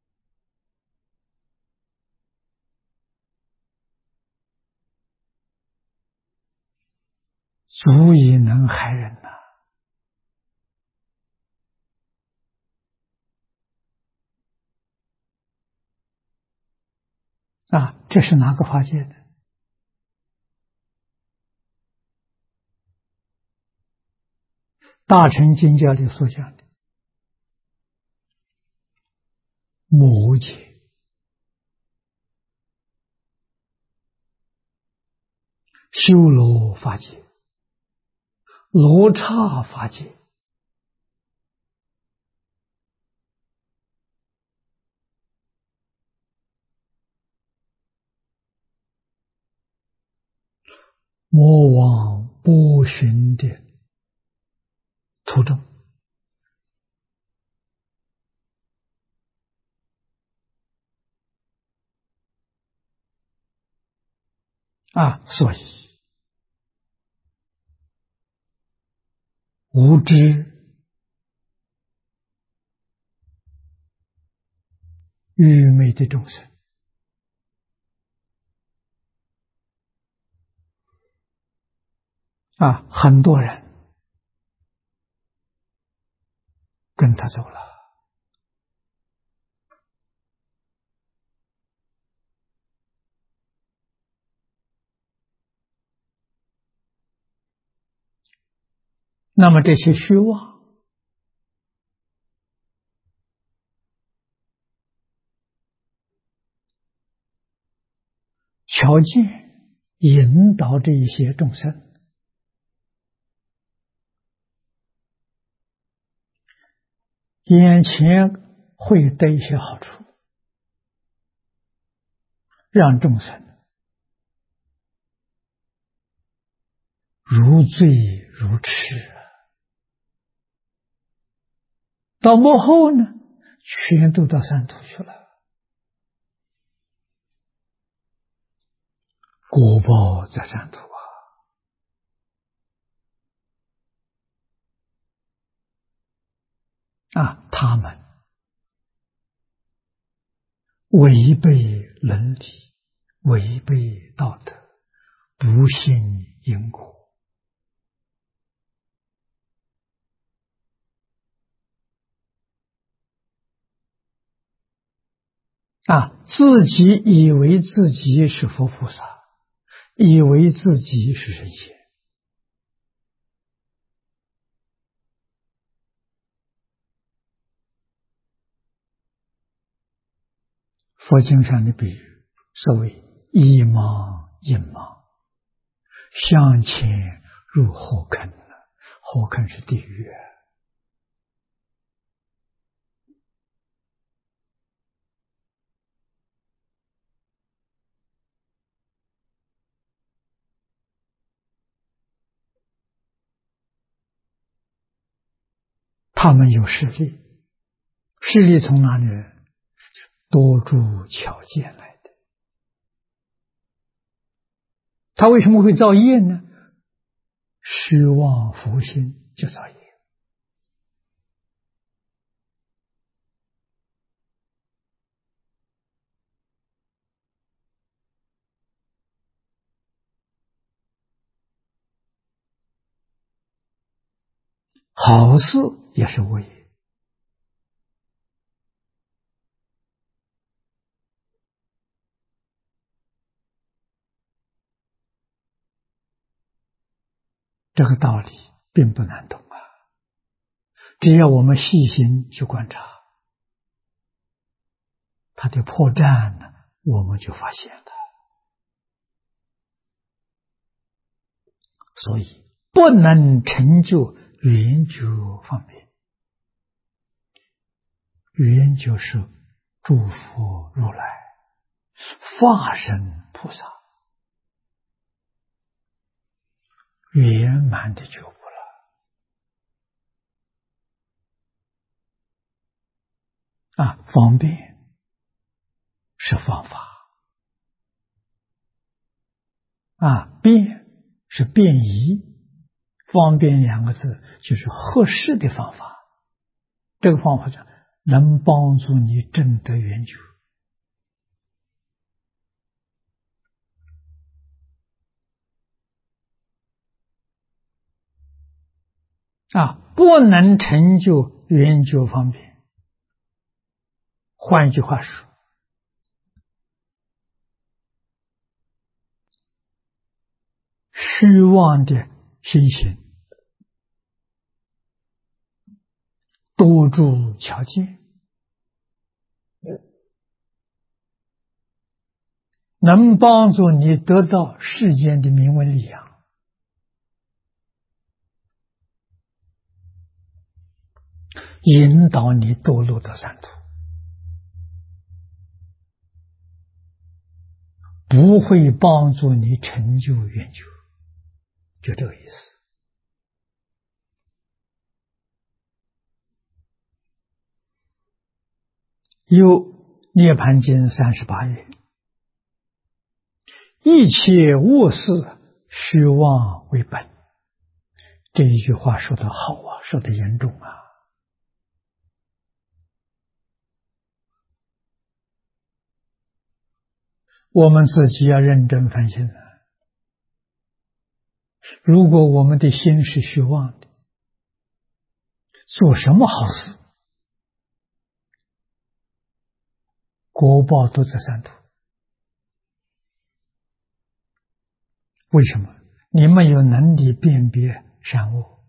足以能害人这是哪个法界的？大乘经教里所讲的魔界、修罗法界、罗刹法界，魔王波旬的途中所以无知愚昧的众生很多人跟他走了。那么这些虚妄条件引导这一些众生眼前会得一些好处，让众生如醉如痴，到末后呢，全都到三途去了，果报在三途他们违背伦理，违背道德，不信因果自己以为自己是佛菩萨，以为自己是神仙。佛经上的比喻，所谓一盲一盲，向前入火坑了，火坑是地狱他们有势力，势力从哪里来？多住巧见来的。他为什么会造业呢？虚妄福心就造业。好事也是恶业。这个道理并不难懂啊。只要我们细心去观察，它的破绽呢，我们就发现了。所以不能成就圆觉方便。圆就是诸佛如来化身菩萨圆满的觉悟了方便是方法便是便宜，方便两个字就是合适的方法。这个方法讲能帮助你证得圆觉不能成就圆觉方便。换一句话说，虚妄的心行，多住巧见，能帮助你得到世间的名闻利养，引导你堕落到三途，不会帮助你成就圆觉，就这个意思。有《涅盘经》38页，一切物事虚妄为本。这一句话说得好啊，说得严重啊。我们自己要认真反省啊。如果我们的心是虚妄的，做什么好事，果报都在三途。为什么？你没有能力辨别善恶，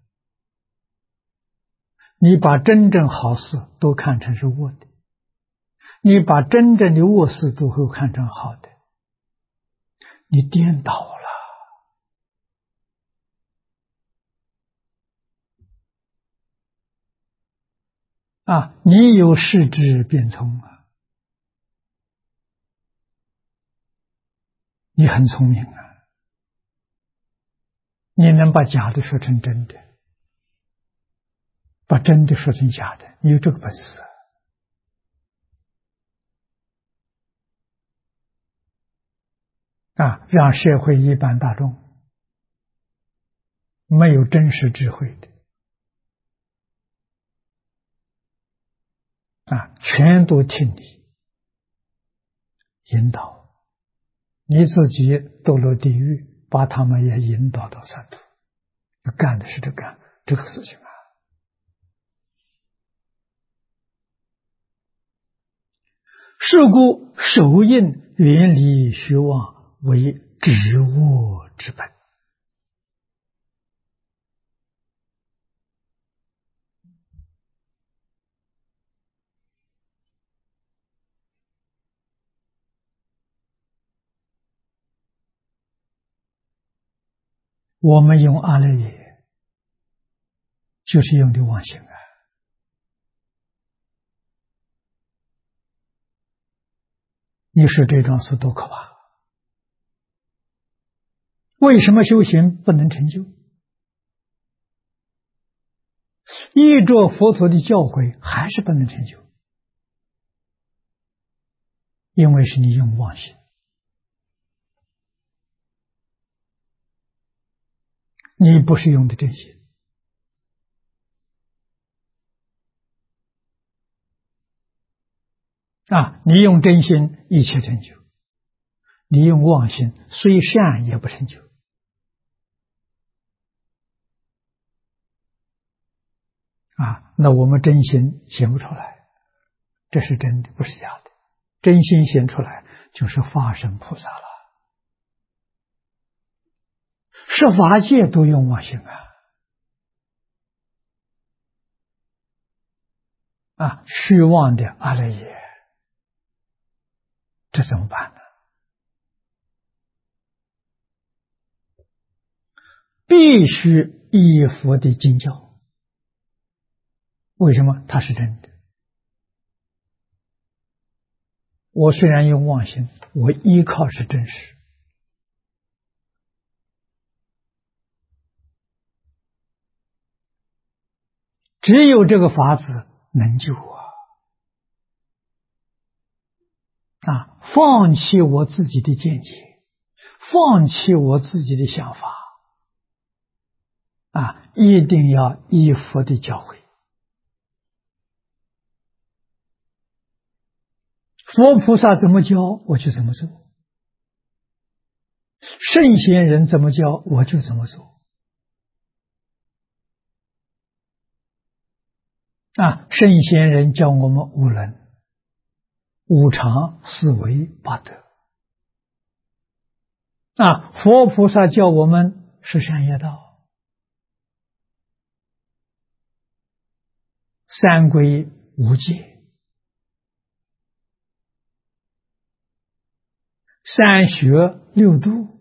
你把真正好事都看成是恶的，你把真正的恶事都会看成好的，你颠倒了你有识智变聪啊，你很聪明啊，你能把假的说成真的，把真的说成假的，你有这个本事让社会一般大众没有真实智慧的全都听你引导，你自己堕落地狱，把他们也引导到三途，干的是这个事情是故手印远离虚妄，为止恶之本。我们用阿赖耶，就是用的妄心你说这桩事多可怕？为什么修行不能成就？依着佛陀的教诲，还是不能成就，因为是你用妄心，你不是用的真心你用真心一切成就，你用妄心虽善也不成就那我们真心显不出来，这是真的，不是假的。真心显出来就是化身菩萨了。十法界都用妄心虚妄的阿赖耶，这怎么办呢？必须依佛的经教。为什么？它是真的。我虽然用妄心，我依靠是真实。只有这个法子能救我。放弃我自己的见解，放弃我自己的想法，一定要依佛的教诲。佛菩萨怎么教，我就怎么做；圣贤人怎么教，我就怎么做。圣贤人教我们五伦、五常、四维、八德。佛菩萨教我们十善业道、三归五戒、三学六度，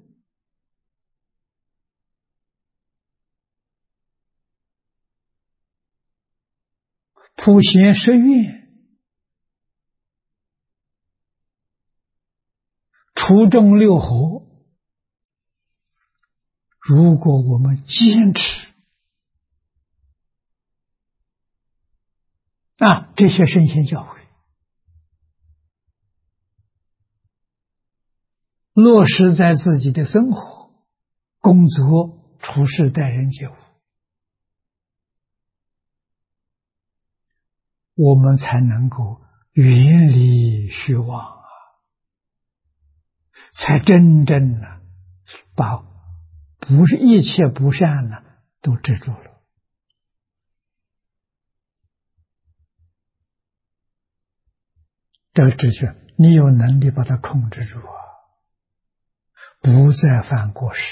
普贤十愿，除众六合。如果我们坚持这些圣贤教诲，落实在自己的生活、工作、处事、待人接物，我们才能够远离虚妄，才真正把不是一切不善都止住了。这个知觉，你有能力把它控制住不再犯过失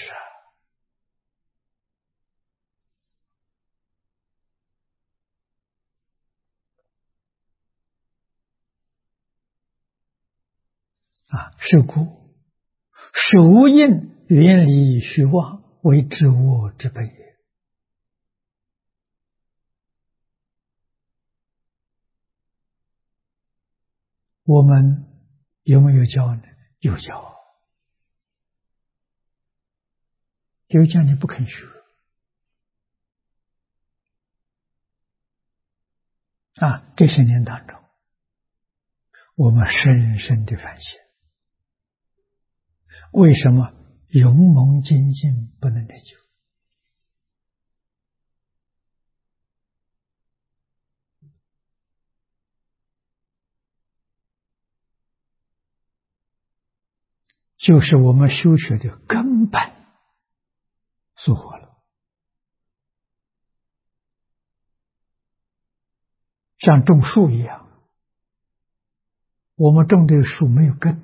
是故守印远离虚妄，为知我之本也。我们有没有教呢？有教，有教你不肯学这些年当中，我们深深的反省，为什么勇猛精进不能得救？就是我们修学的根本疏忽了。像种树一样，我们种的树没有根，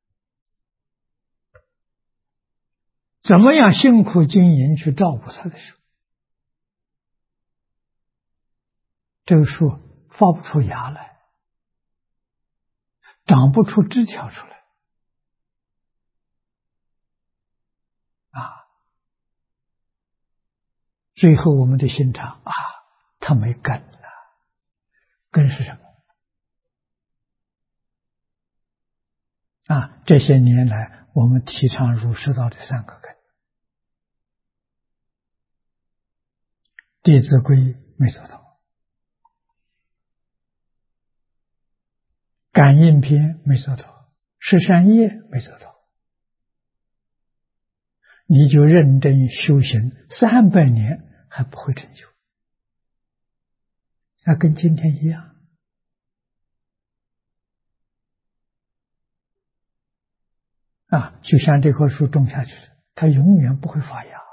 怎么样辛苦经营去照顾它的时候，这个树发不出芽来，长不出枝条出来最后我们的心肠它没根了。根是什么？这些年来我们提倡儒释道的三个根。弟子规没做到，感应篇没做到，十善业没做到。你就认真修行300年还不会成就，那跟今天一样就像这棵树种下去，它永远不会发芽，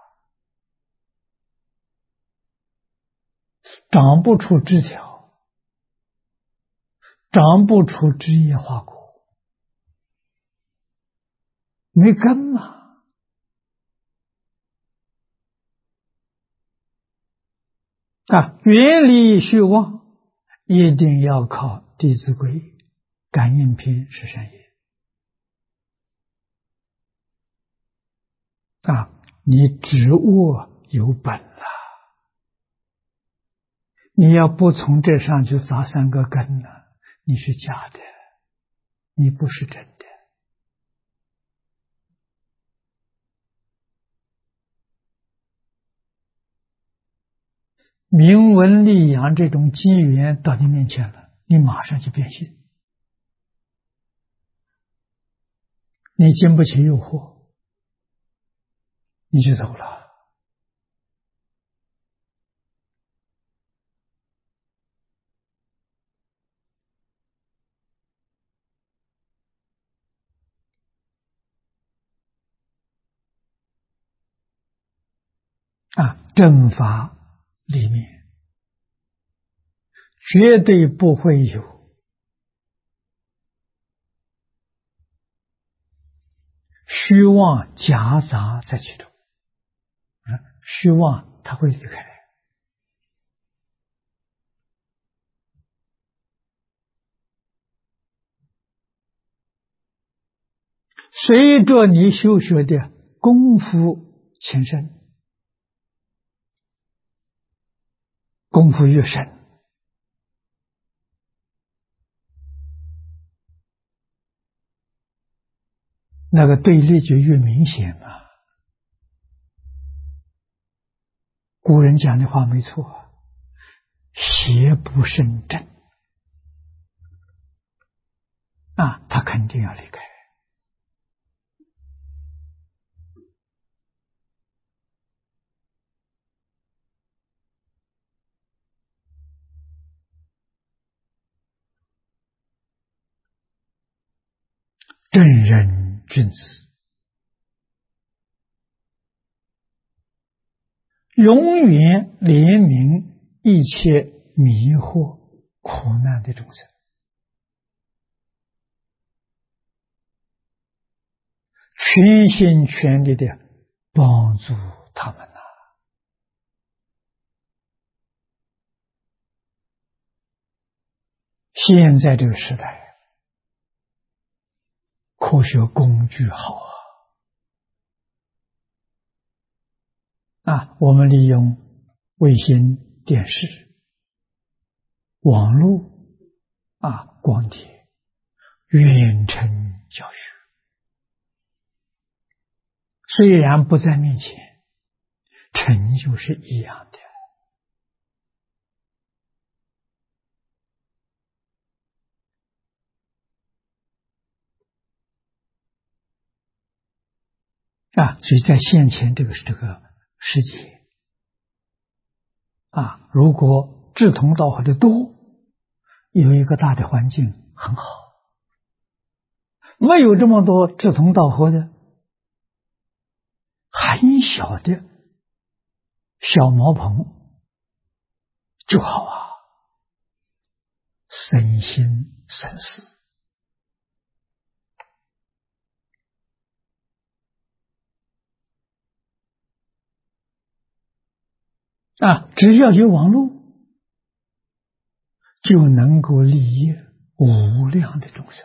长不出枝条，长不出枝叶花果，没根嘛。远离虚妄， 一定要靠《弟子规》感应篇是善业啊！你只握有本了，你要不从这上去扎三个根呢，你是假的，你不是真的。名闻利养这种机缘到你面前了，你马上就变心，你经不起诱惑，你就走了。正法里面绝对不会有虚妄夹杂在其中，虚妄它会离开。随着你修学的功夫前深，功夫越深，那个对立就越明显嘛。古人讲的话没错，邪不胜正他肯定要离开。正人君子永远怜悯一切迷惑苦难的众生，全心全力的帮助他们现在这个时代，科学工具好我们利用卫星电视、网络光碟远程教学，虽然不在面前，成就是一样的。所以在现前这个世界如果志同道合的多，有一个大的环境很好。没有这么多志同道合的，很小的小茅棚就好身心生死只要有网络，就能够利益无量的众生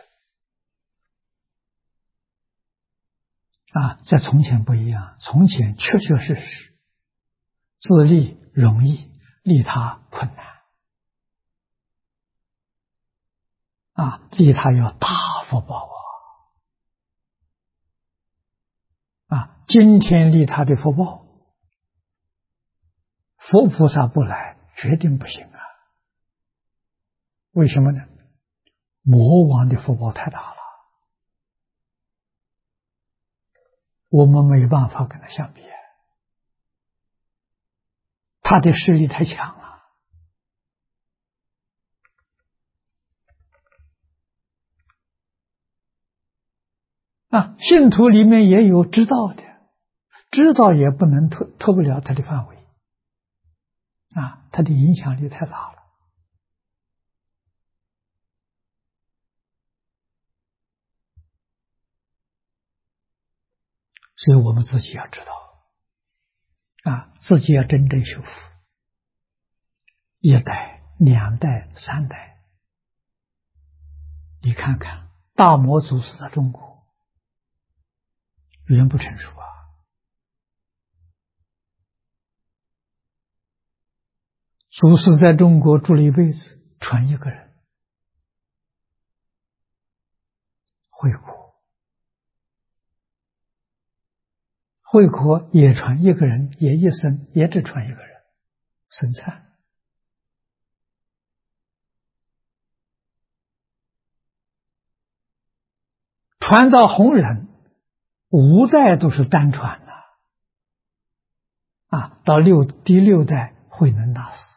在从前不一样，从前确确实实自利容易，利他困难利他要大福报今天利他的福报，佛菩萨不来决定不行为什么呢？魔王的福报太大了，我们没办法跟他相比，他的势力太强信徒里面也有知道的，知道也不能脱不了他的范围他的影响力太大了。所以我们自己要知道自己要真正修复，一代 2代、3代，你看看大摩祖师在中国语言不成熟啊，祖师在中国住了一辈子，传一个人，慧可，慧可也传一个人，也一生也只传一个人，僧璨。传到弘忍，5代都是单传的，到第6代慧能大师，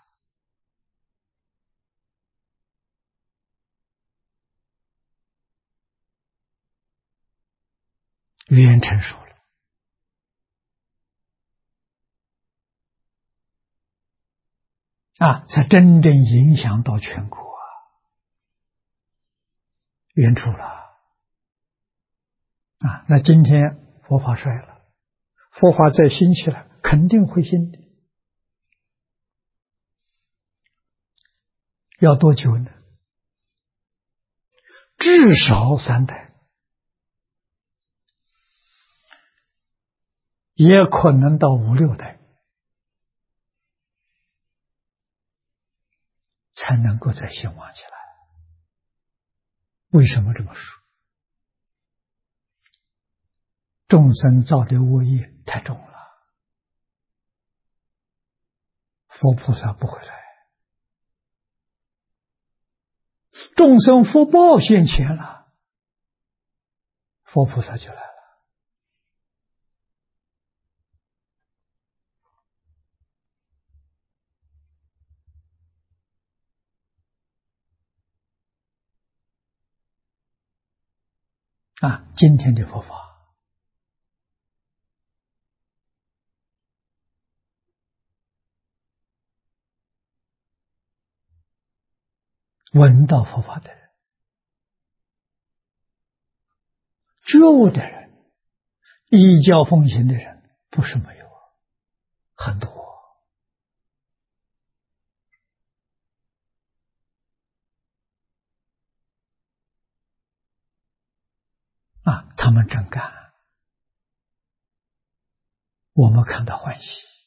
语言成熟了，才真正影响到全国远处了。那今天佛法衰了，佛法再兴起来，肯定会兴的。要多久呢？至少3代，也可能到5、6代，才能够再兴旺起来。为什么这么说？众生造的恶业太重了，佛菩萨不会来，众生福报现前了，佛菩萨就来了。今天的佛法闻到佛法的人，觉悟的人，依教奉行的人，不是没有，很多。他们真干，我们看到欢喜。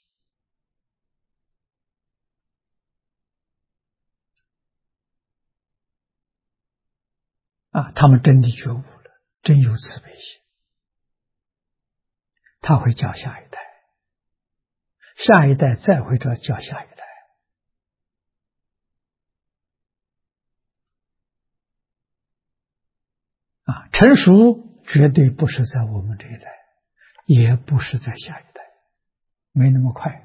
他们真的觉悟了，真有慈悲心，他会教下一代，下一代再会教下一代。成熟绝对不是在我们这一代，也不是在下一代，没那么快。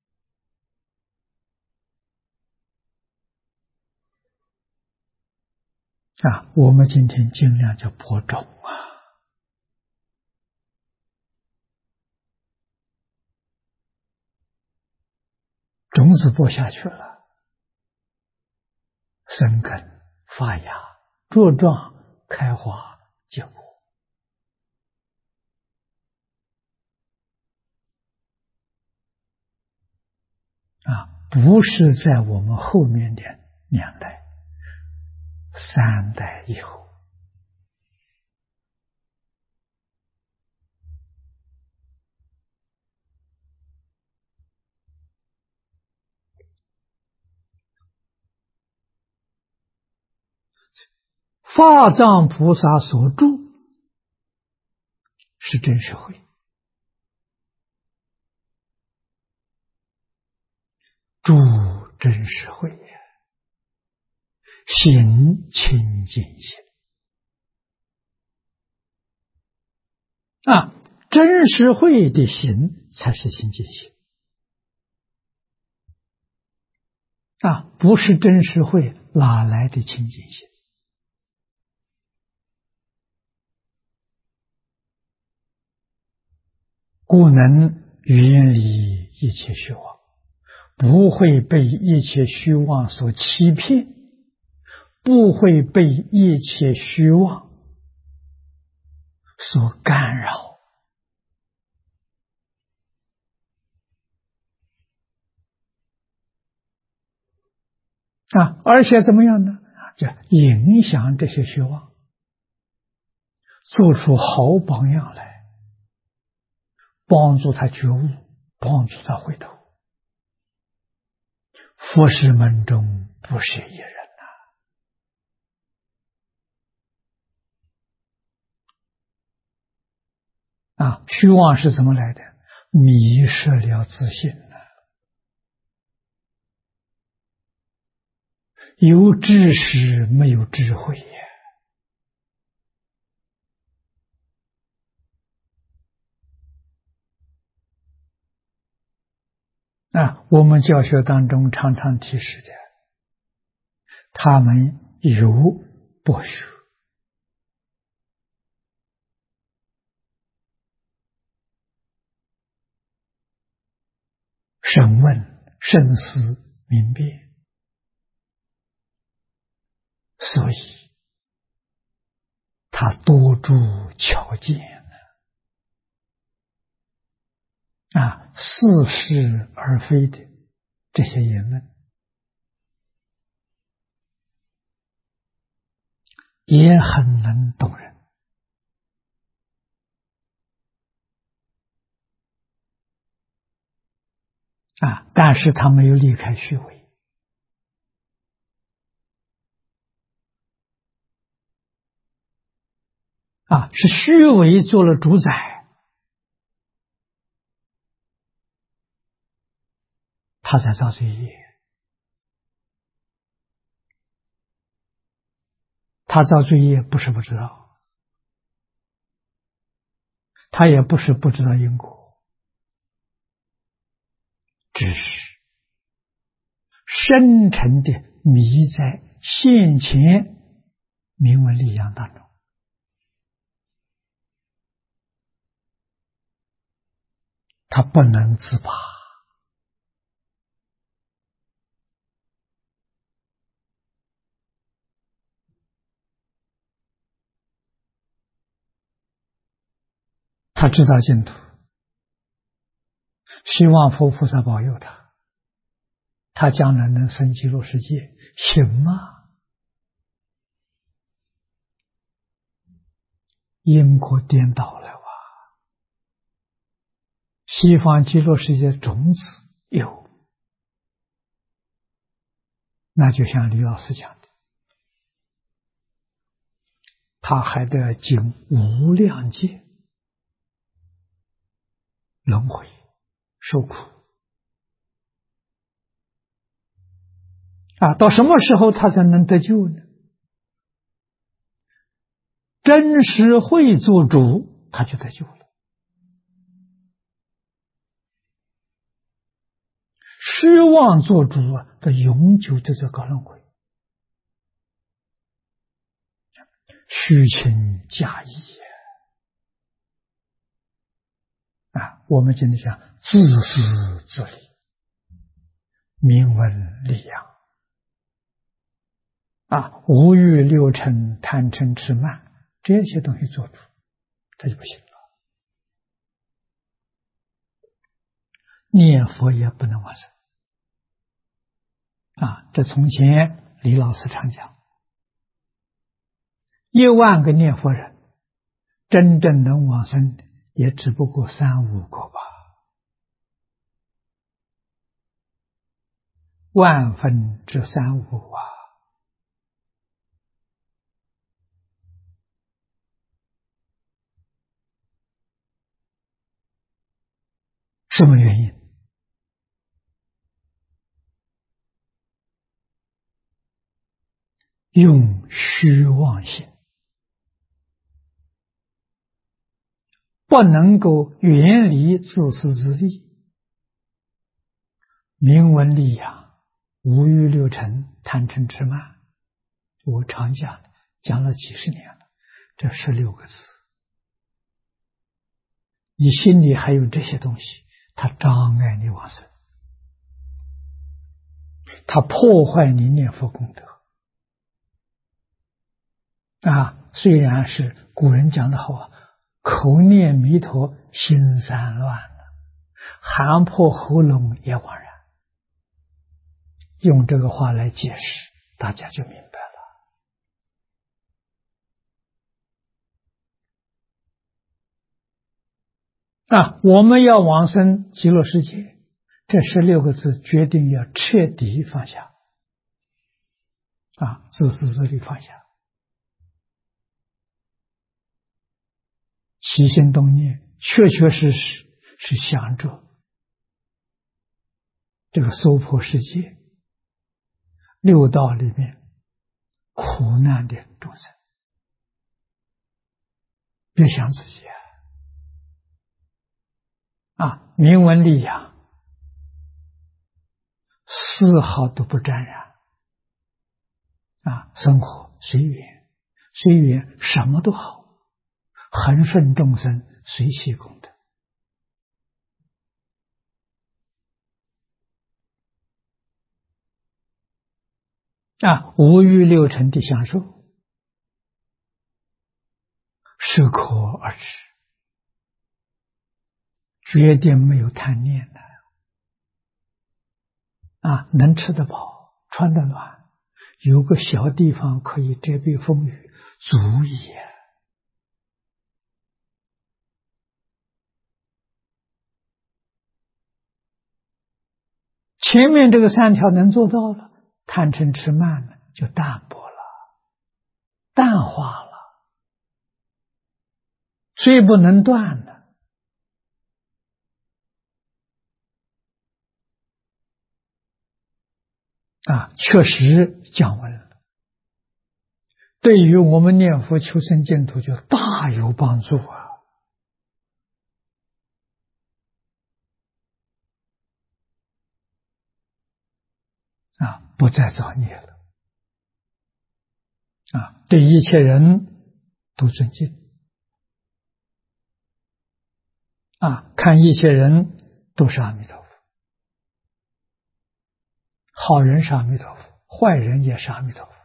我们今天尽量叫播种种子播下去了，生根发芽茁壮开花结果。不是在我们后面的2代、3代以后。法藏菩萨所住是真实慧，住真实慧，行清净心。真实慧的行才是清净心。不是真实慧，哪来的清净心？故能远离一切虚妄，不会被一切虚妄所欺骗，不会被一切虚妄所干扰。 而且怎么样呢？就影响这些学望，做出好榜样来，帮助他觉悟，帮助他回头。佛事门中不是一人虚妄是怎么来的？迷失了自信有知识没有智慧我们教学当中常常提示的，他们有博学，审问深思明辨，所以他多诸巧见似是而非的这些言论，也很能动人但是他没有离开虚伪是虚伪做了主宰，他在造罪业。他造罪业不是不知道，他也不是不知道因果，只是深沉的迷在现前名闻利养当中，他不能自拔他知道净土，希望佛菩萨保佑他，他将来能升极乐世界，行吗？因果颠倒了西方极乐世界种子有，那就像李老师讲的，他还得经无量劫轮回受苦到什么时候他才能得救呢？真实会做主，他就得救了。失望做主他永久的在搞轮回，虚情假意我们今天讲自私自利，名闻利养五欲六尘贪嗔痴慢，这些东西做主，他就不行了。念佛也不能往生这从前李老师常讲，10000个念佛人，真正能往生的也只不过3、5个吧，1/1000之3、5什么原因？用虚妄心，不能够远离自私自利，名闻利养，五欲六尘贪嗔痴慢，我常讲了几十年了，这16个字，你心里还有这些东西，它障碍你往生，它破坏你念佛功德虽然是古人讲的好口念弥陀心散乱了，喊破喉咙也枉然， 用这个话来解释，大家就明白了。我们要往生极乐世界，这16个字决定要彻底放下，自私自利放下，起心动念确确实实是想着这个娑婆世界六道里面苦难的众生，别想自己名闻利养丝毫都不沾染生活随缘，随缘什么都好，恒顺众生，随喜功德五欲六尘的享受适可而止，决定没有贪念的能吃得饱，穿得暖，有个小地方可以遮蔽风雨，足矣。前面这个3条能做到了，贪嗔痴慢呢就淡薄了，淡化了，虽不能断的确实降温了，对于我们念佛求生净土就大有帮助不再造孽了对一切人都尊敬看一切人都是阿弥陀佛，好人是阿弥陀佛，坏人也是阿弥陀佛，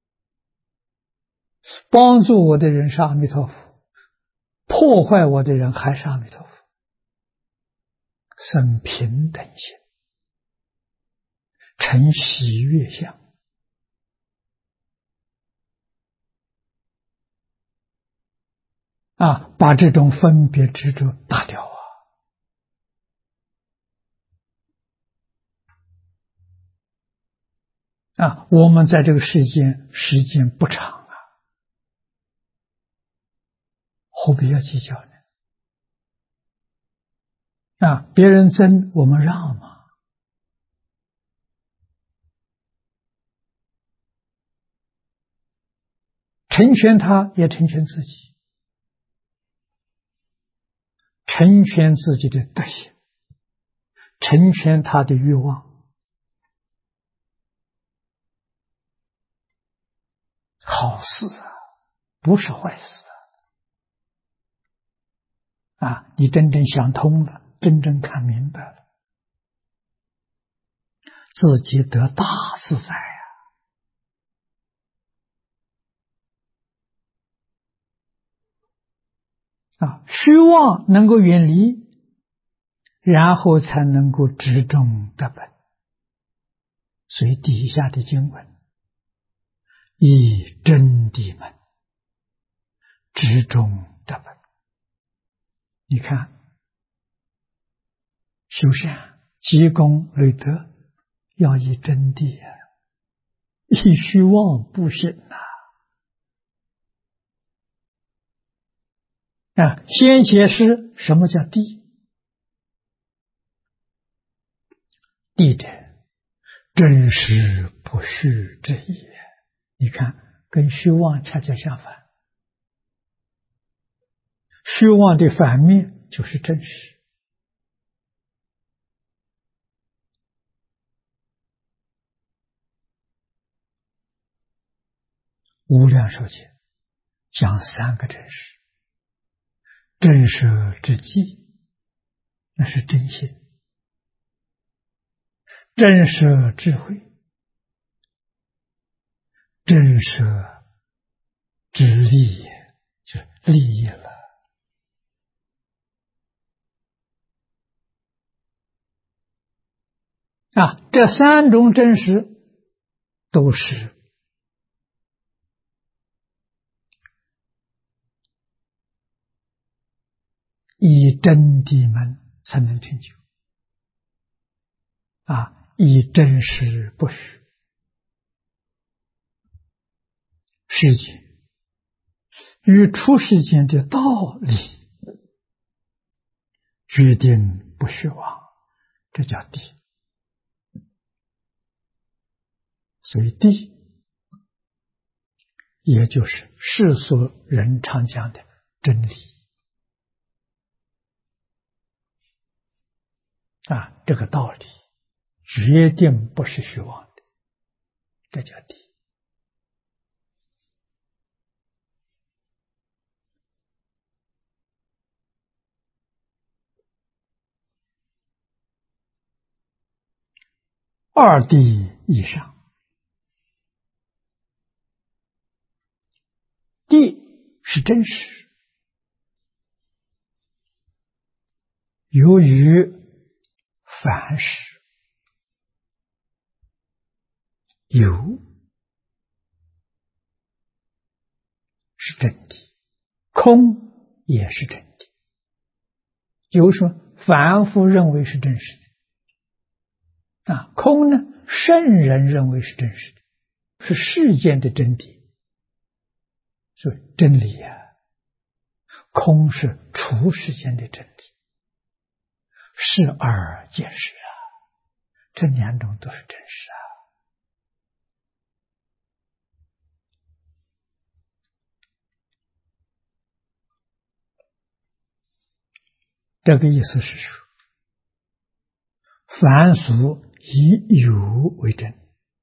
帮助我的人是阿弥陀佛，破坏我的人还是阿弥陀佛，生平等心，成喜悦相把这种分别执着打掉我们在这个世间时间不长何必要计较呢？别人争我们让嘛，成全他也成全自己，成全自己的德行，成全他的欲望，好事不是坏事你真正想通了，真正看明白了，自己得大自在虚妄能够远离，然后才能够直中得本。所以底下的经文以真谛门直中得本，你看修善积功累德要以真谛以虚妄不行先解释什么叫谛。谛者真实不虚之意，你看跟虚妄恰恰相反，虚妄的反面就是真实。无量寿经讲3个真实，真实之际那是真心，真实智慧，真实之利就是利益了这三种真实都是以真谛门才能成就以真实不虚，世界与出世间的道理决定不虚妄，这叫谛。所以谛也就是世俗人常讲的真理这个道理决定不是虚妄的，这叫谛。二谛以上，谛是真实，由于凡事有是真谛，空也是真谛。就是说凡夫认为是真实的空呢，圣人认为是真实的，是世间的真谛。所以真理空是出世间的真理，视而见实这两种都是真实这个意思是说，凡俗以有为真，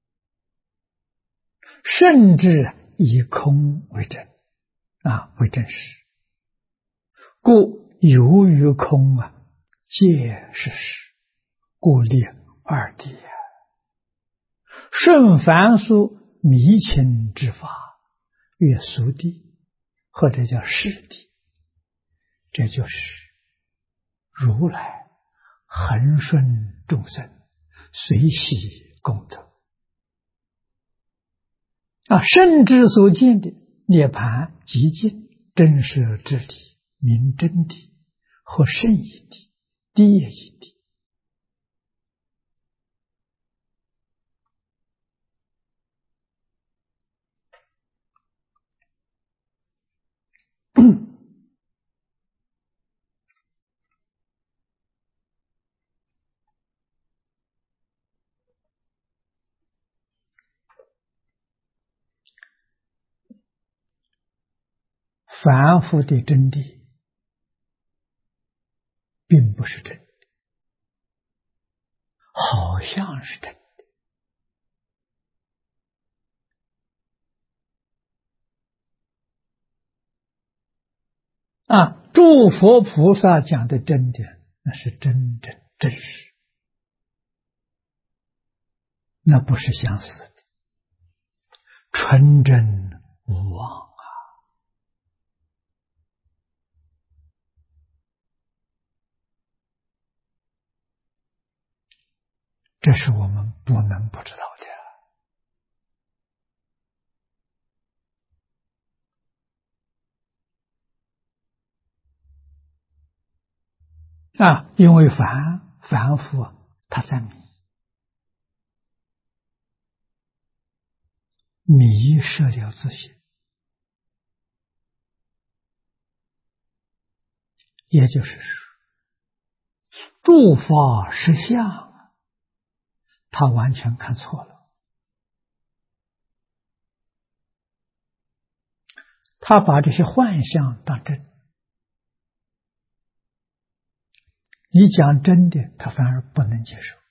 甚至以空为真为真实。故有与空皆是实，故立二谛顺凡俗迷情之法，曰俗谛，或者叫世谛。这就是如来恒顺众生，随喜功德圣智所见的涅槃极尽真实之理，名真谛，或圣义谛，谛也义谛。凡夫的真谛并不是真的，好像是真的诸佛菩萨讲的真的，那是真正真实，那不是相似的，纯真无妄这是我们不能不知道的因为凡夫他在迷失了自信，也就是说诸法实相他完全看错了，他把这些幻象当真，你讲真的他反而不能接受，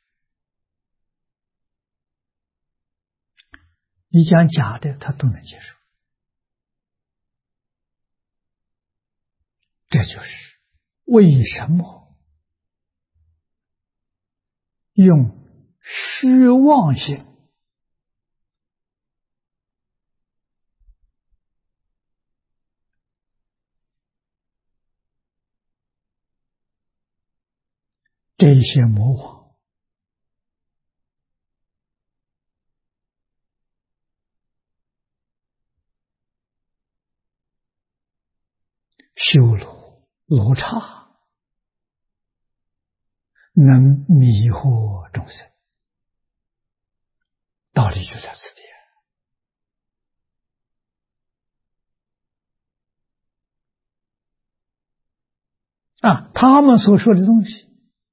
你讲假的他都能接受。这就是为什么用虚妄性这些魔王修罗刹，能迷惑众生，道理就在此地啊！他们所说的东西，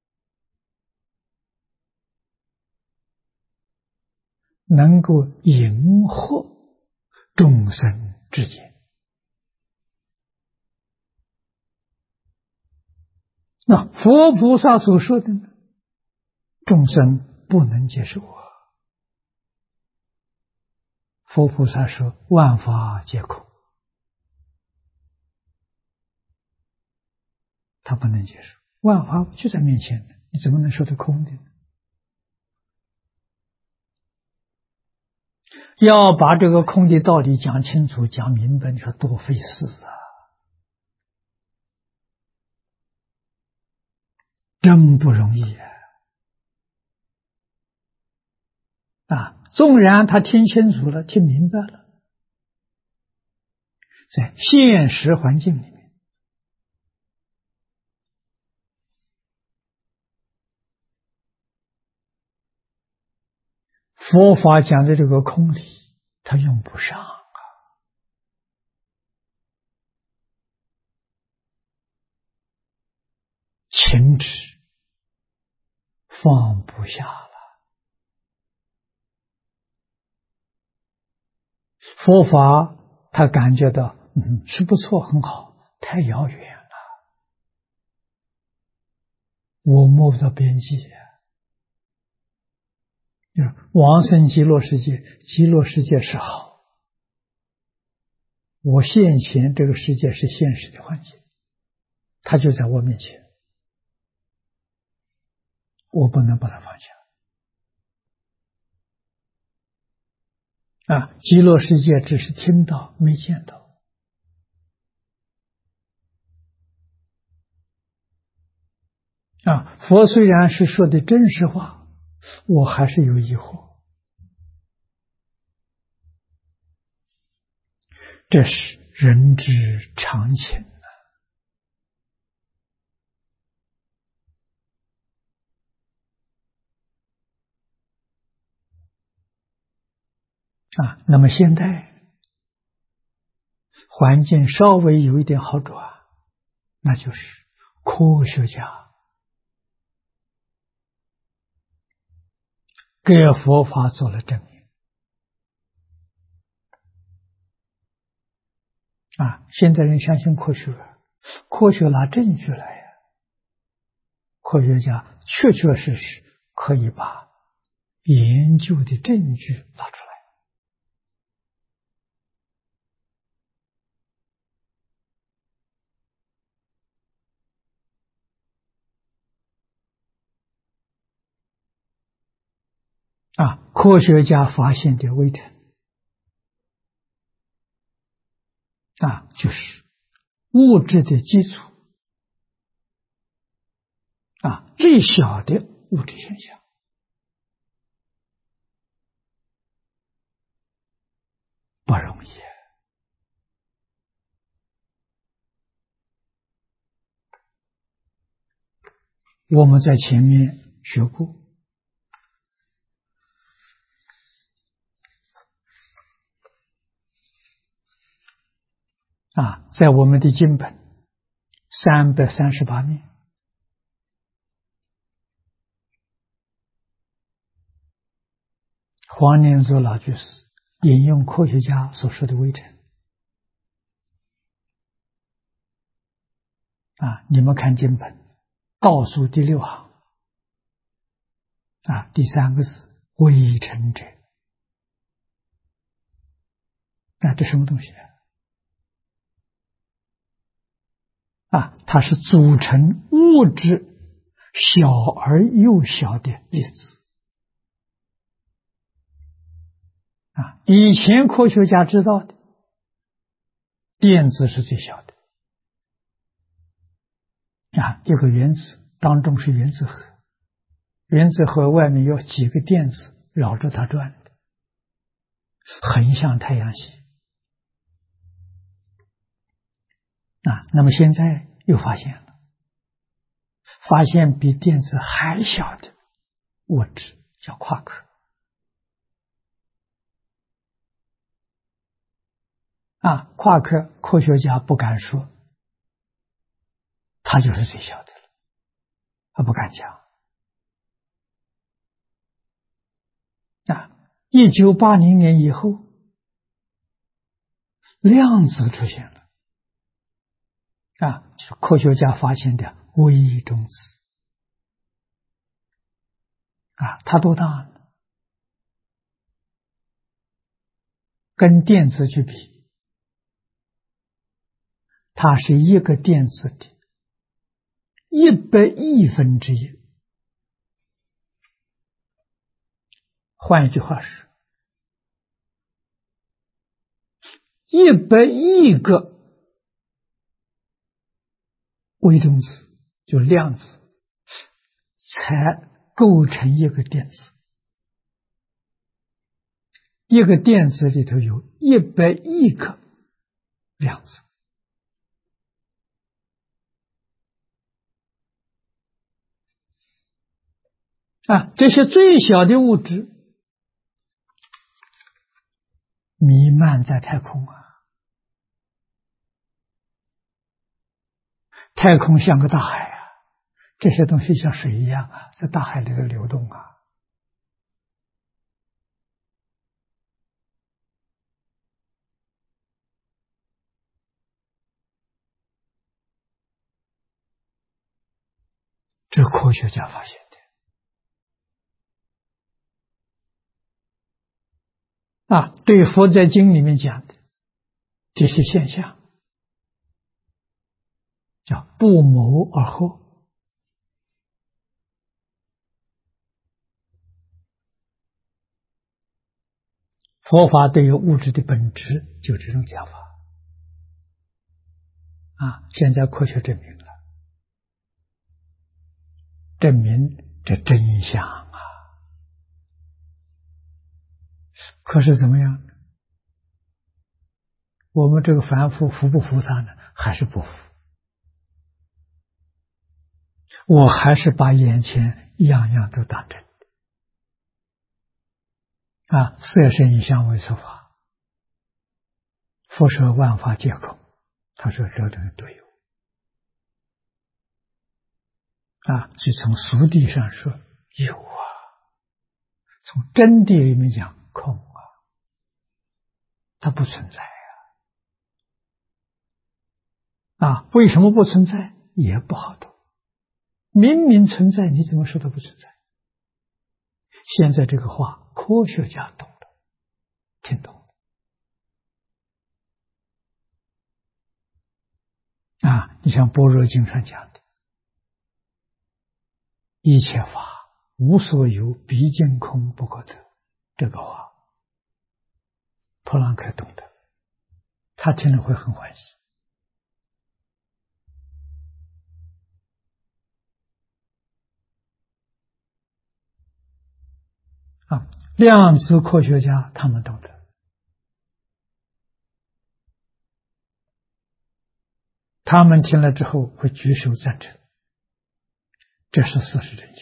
能够迎合众生之见。那佛菩萨所说的呢，众生不能接受啊。佛菩萨说：“万法皆空。”他不能接受，万法就在面前，你怎么能说得空的呢？要把这个空的道理讲清楚、讲明白，你说多费事啊！真不容易啊！纵然他听清楚了、听明白了，在现实环境里面，佛法讲的这个空理，他用不上啊，情执放不下了。佛法他感觉到是不错，很好，太遥远了，我摸不到边际。往生极乐世界，极乐世界是好，我现前这个世界是现实的环境，它就在我面前，我不能把它放下啊！极乐世界只是听到没见到啊！佛虽然是说的真实话，我还是有疑惑。这是人之常情啊！那么现在环境稍微有一点好转，那就是科学家给佛法做了证明啊！现在人相信科学，科学拿证据来呀，科学家确确实实可以把研究的证据拿出来啊！科学家发现的微尘啊，就是物质的基础啊，最小的物质现象，不容易。我们在前面学过啊，在我们的经本338面，黄念祖老居士引用科学家所说的微尘啊，你们看经本倒数第6行啊，第3个字微尘者啊，这什么东西啊？它是组成物质小而又小的粒子啊。以前科学家知道的电子是最小的啊，一个原子当中是原子核，原子核外面有几个电子绕着它转的，很像太阳系啊。 那么现在又发现了，发现比电子还小的物质叫夸克。夸克科学家不敢说它就是最小的了，他不敢讲。1980年以后，量子出现了，就是科学家发现的微中子。它多大呢？跟电子去比，它是一个电子的100亿分之一。换一句话是，100亿个微中子，就量子，才构成一个电子。一个电子里头有100亿个量子。这些最小的物质弥漫在太空太空像个大海这些东西像水一样在大海里头流动这是科学家发现的对佛在经里面讲的这些现象叫不谋而合。佛法对于物质的本质就这种讲法现在科学证明了，证明这真相可是怎么样？我们这个凡夫服不服他呢？还是不服？我还是把眼前样样都当真色声影香味触法，佛说万法皆空，他说这等都有所以从俗谛上说有从真谛里面讲空它不存在为什么不存在？也不好懂。明明存在，你怎么说它不存在？现在这个话，科学家懂了，听懂了你像《般若经》上讲的，一切法无所有，毕竟空不可得。这个话，普朗克懂得，他听了会很欢喜量子科学家他们懂得，他们听了之后会举手赞成，这是事实真相。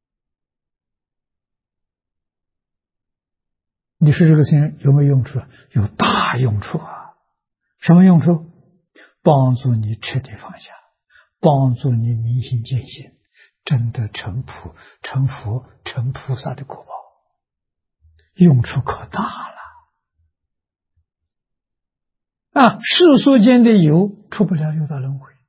你说这个事情有没有用处？有大用处什么用处？帮助你彻底放下，帮助你明心见性，真的成佛、成菩萨的果报，用处可大了世俗间的有出不了六道轮回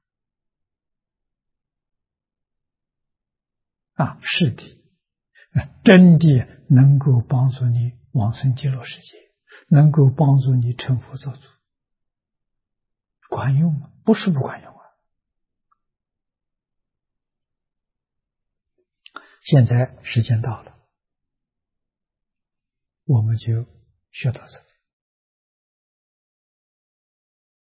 是的，真的能够帮助你往生极乐世界，能够帮助你成佛做主，管用吗？不是不管用现在时间到了，我们就学到这。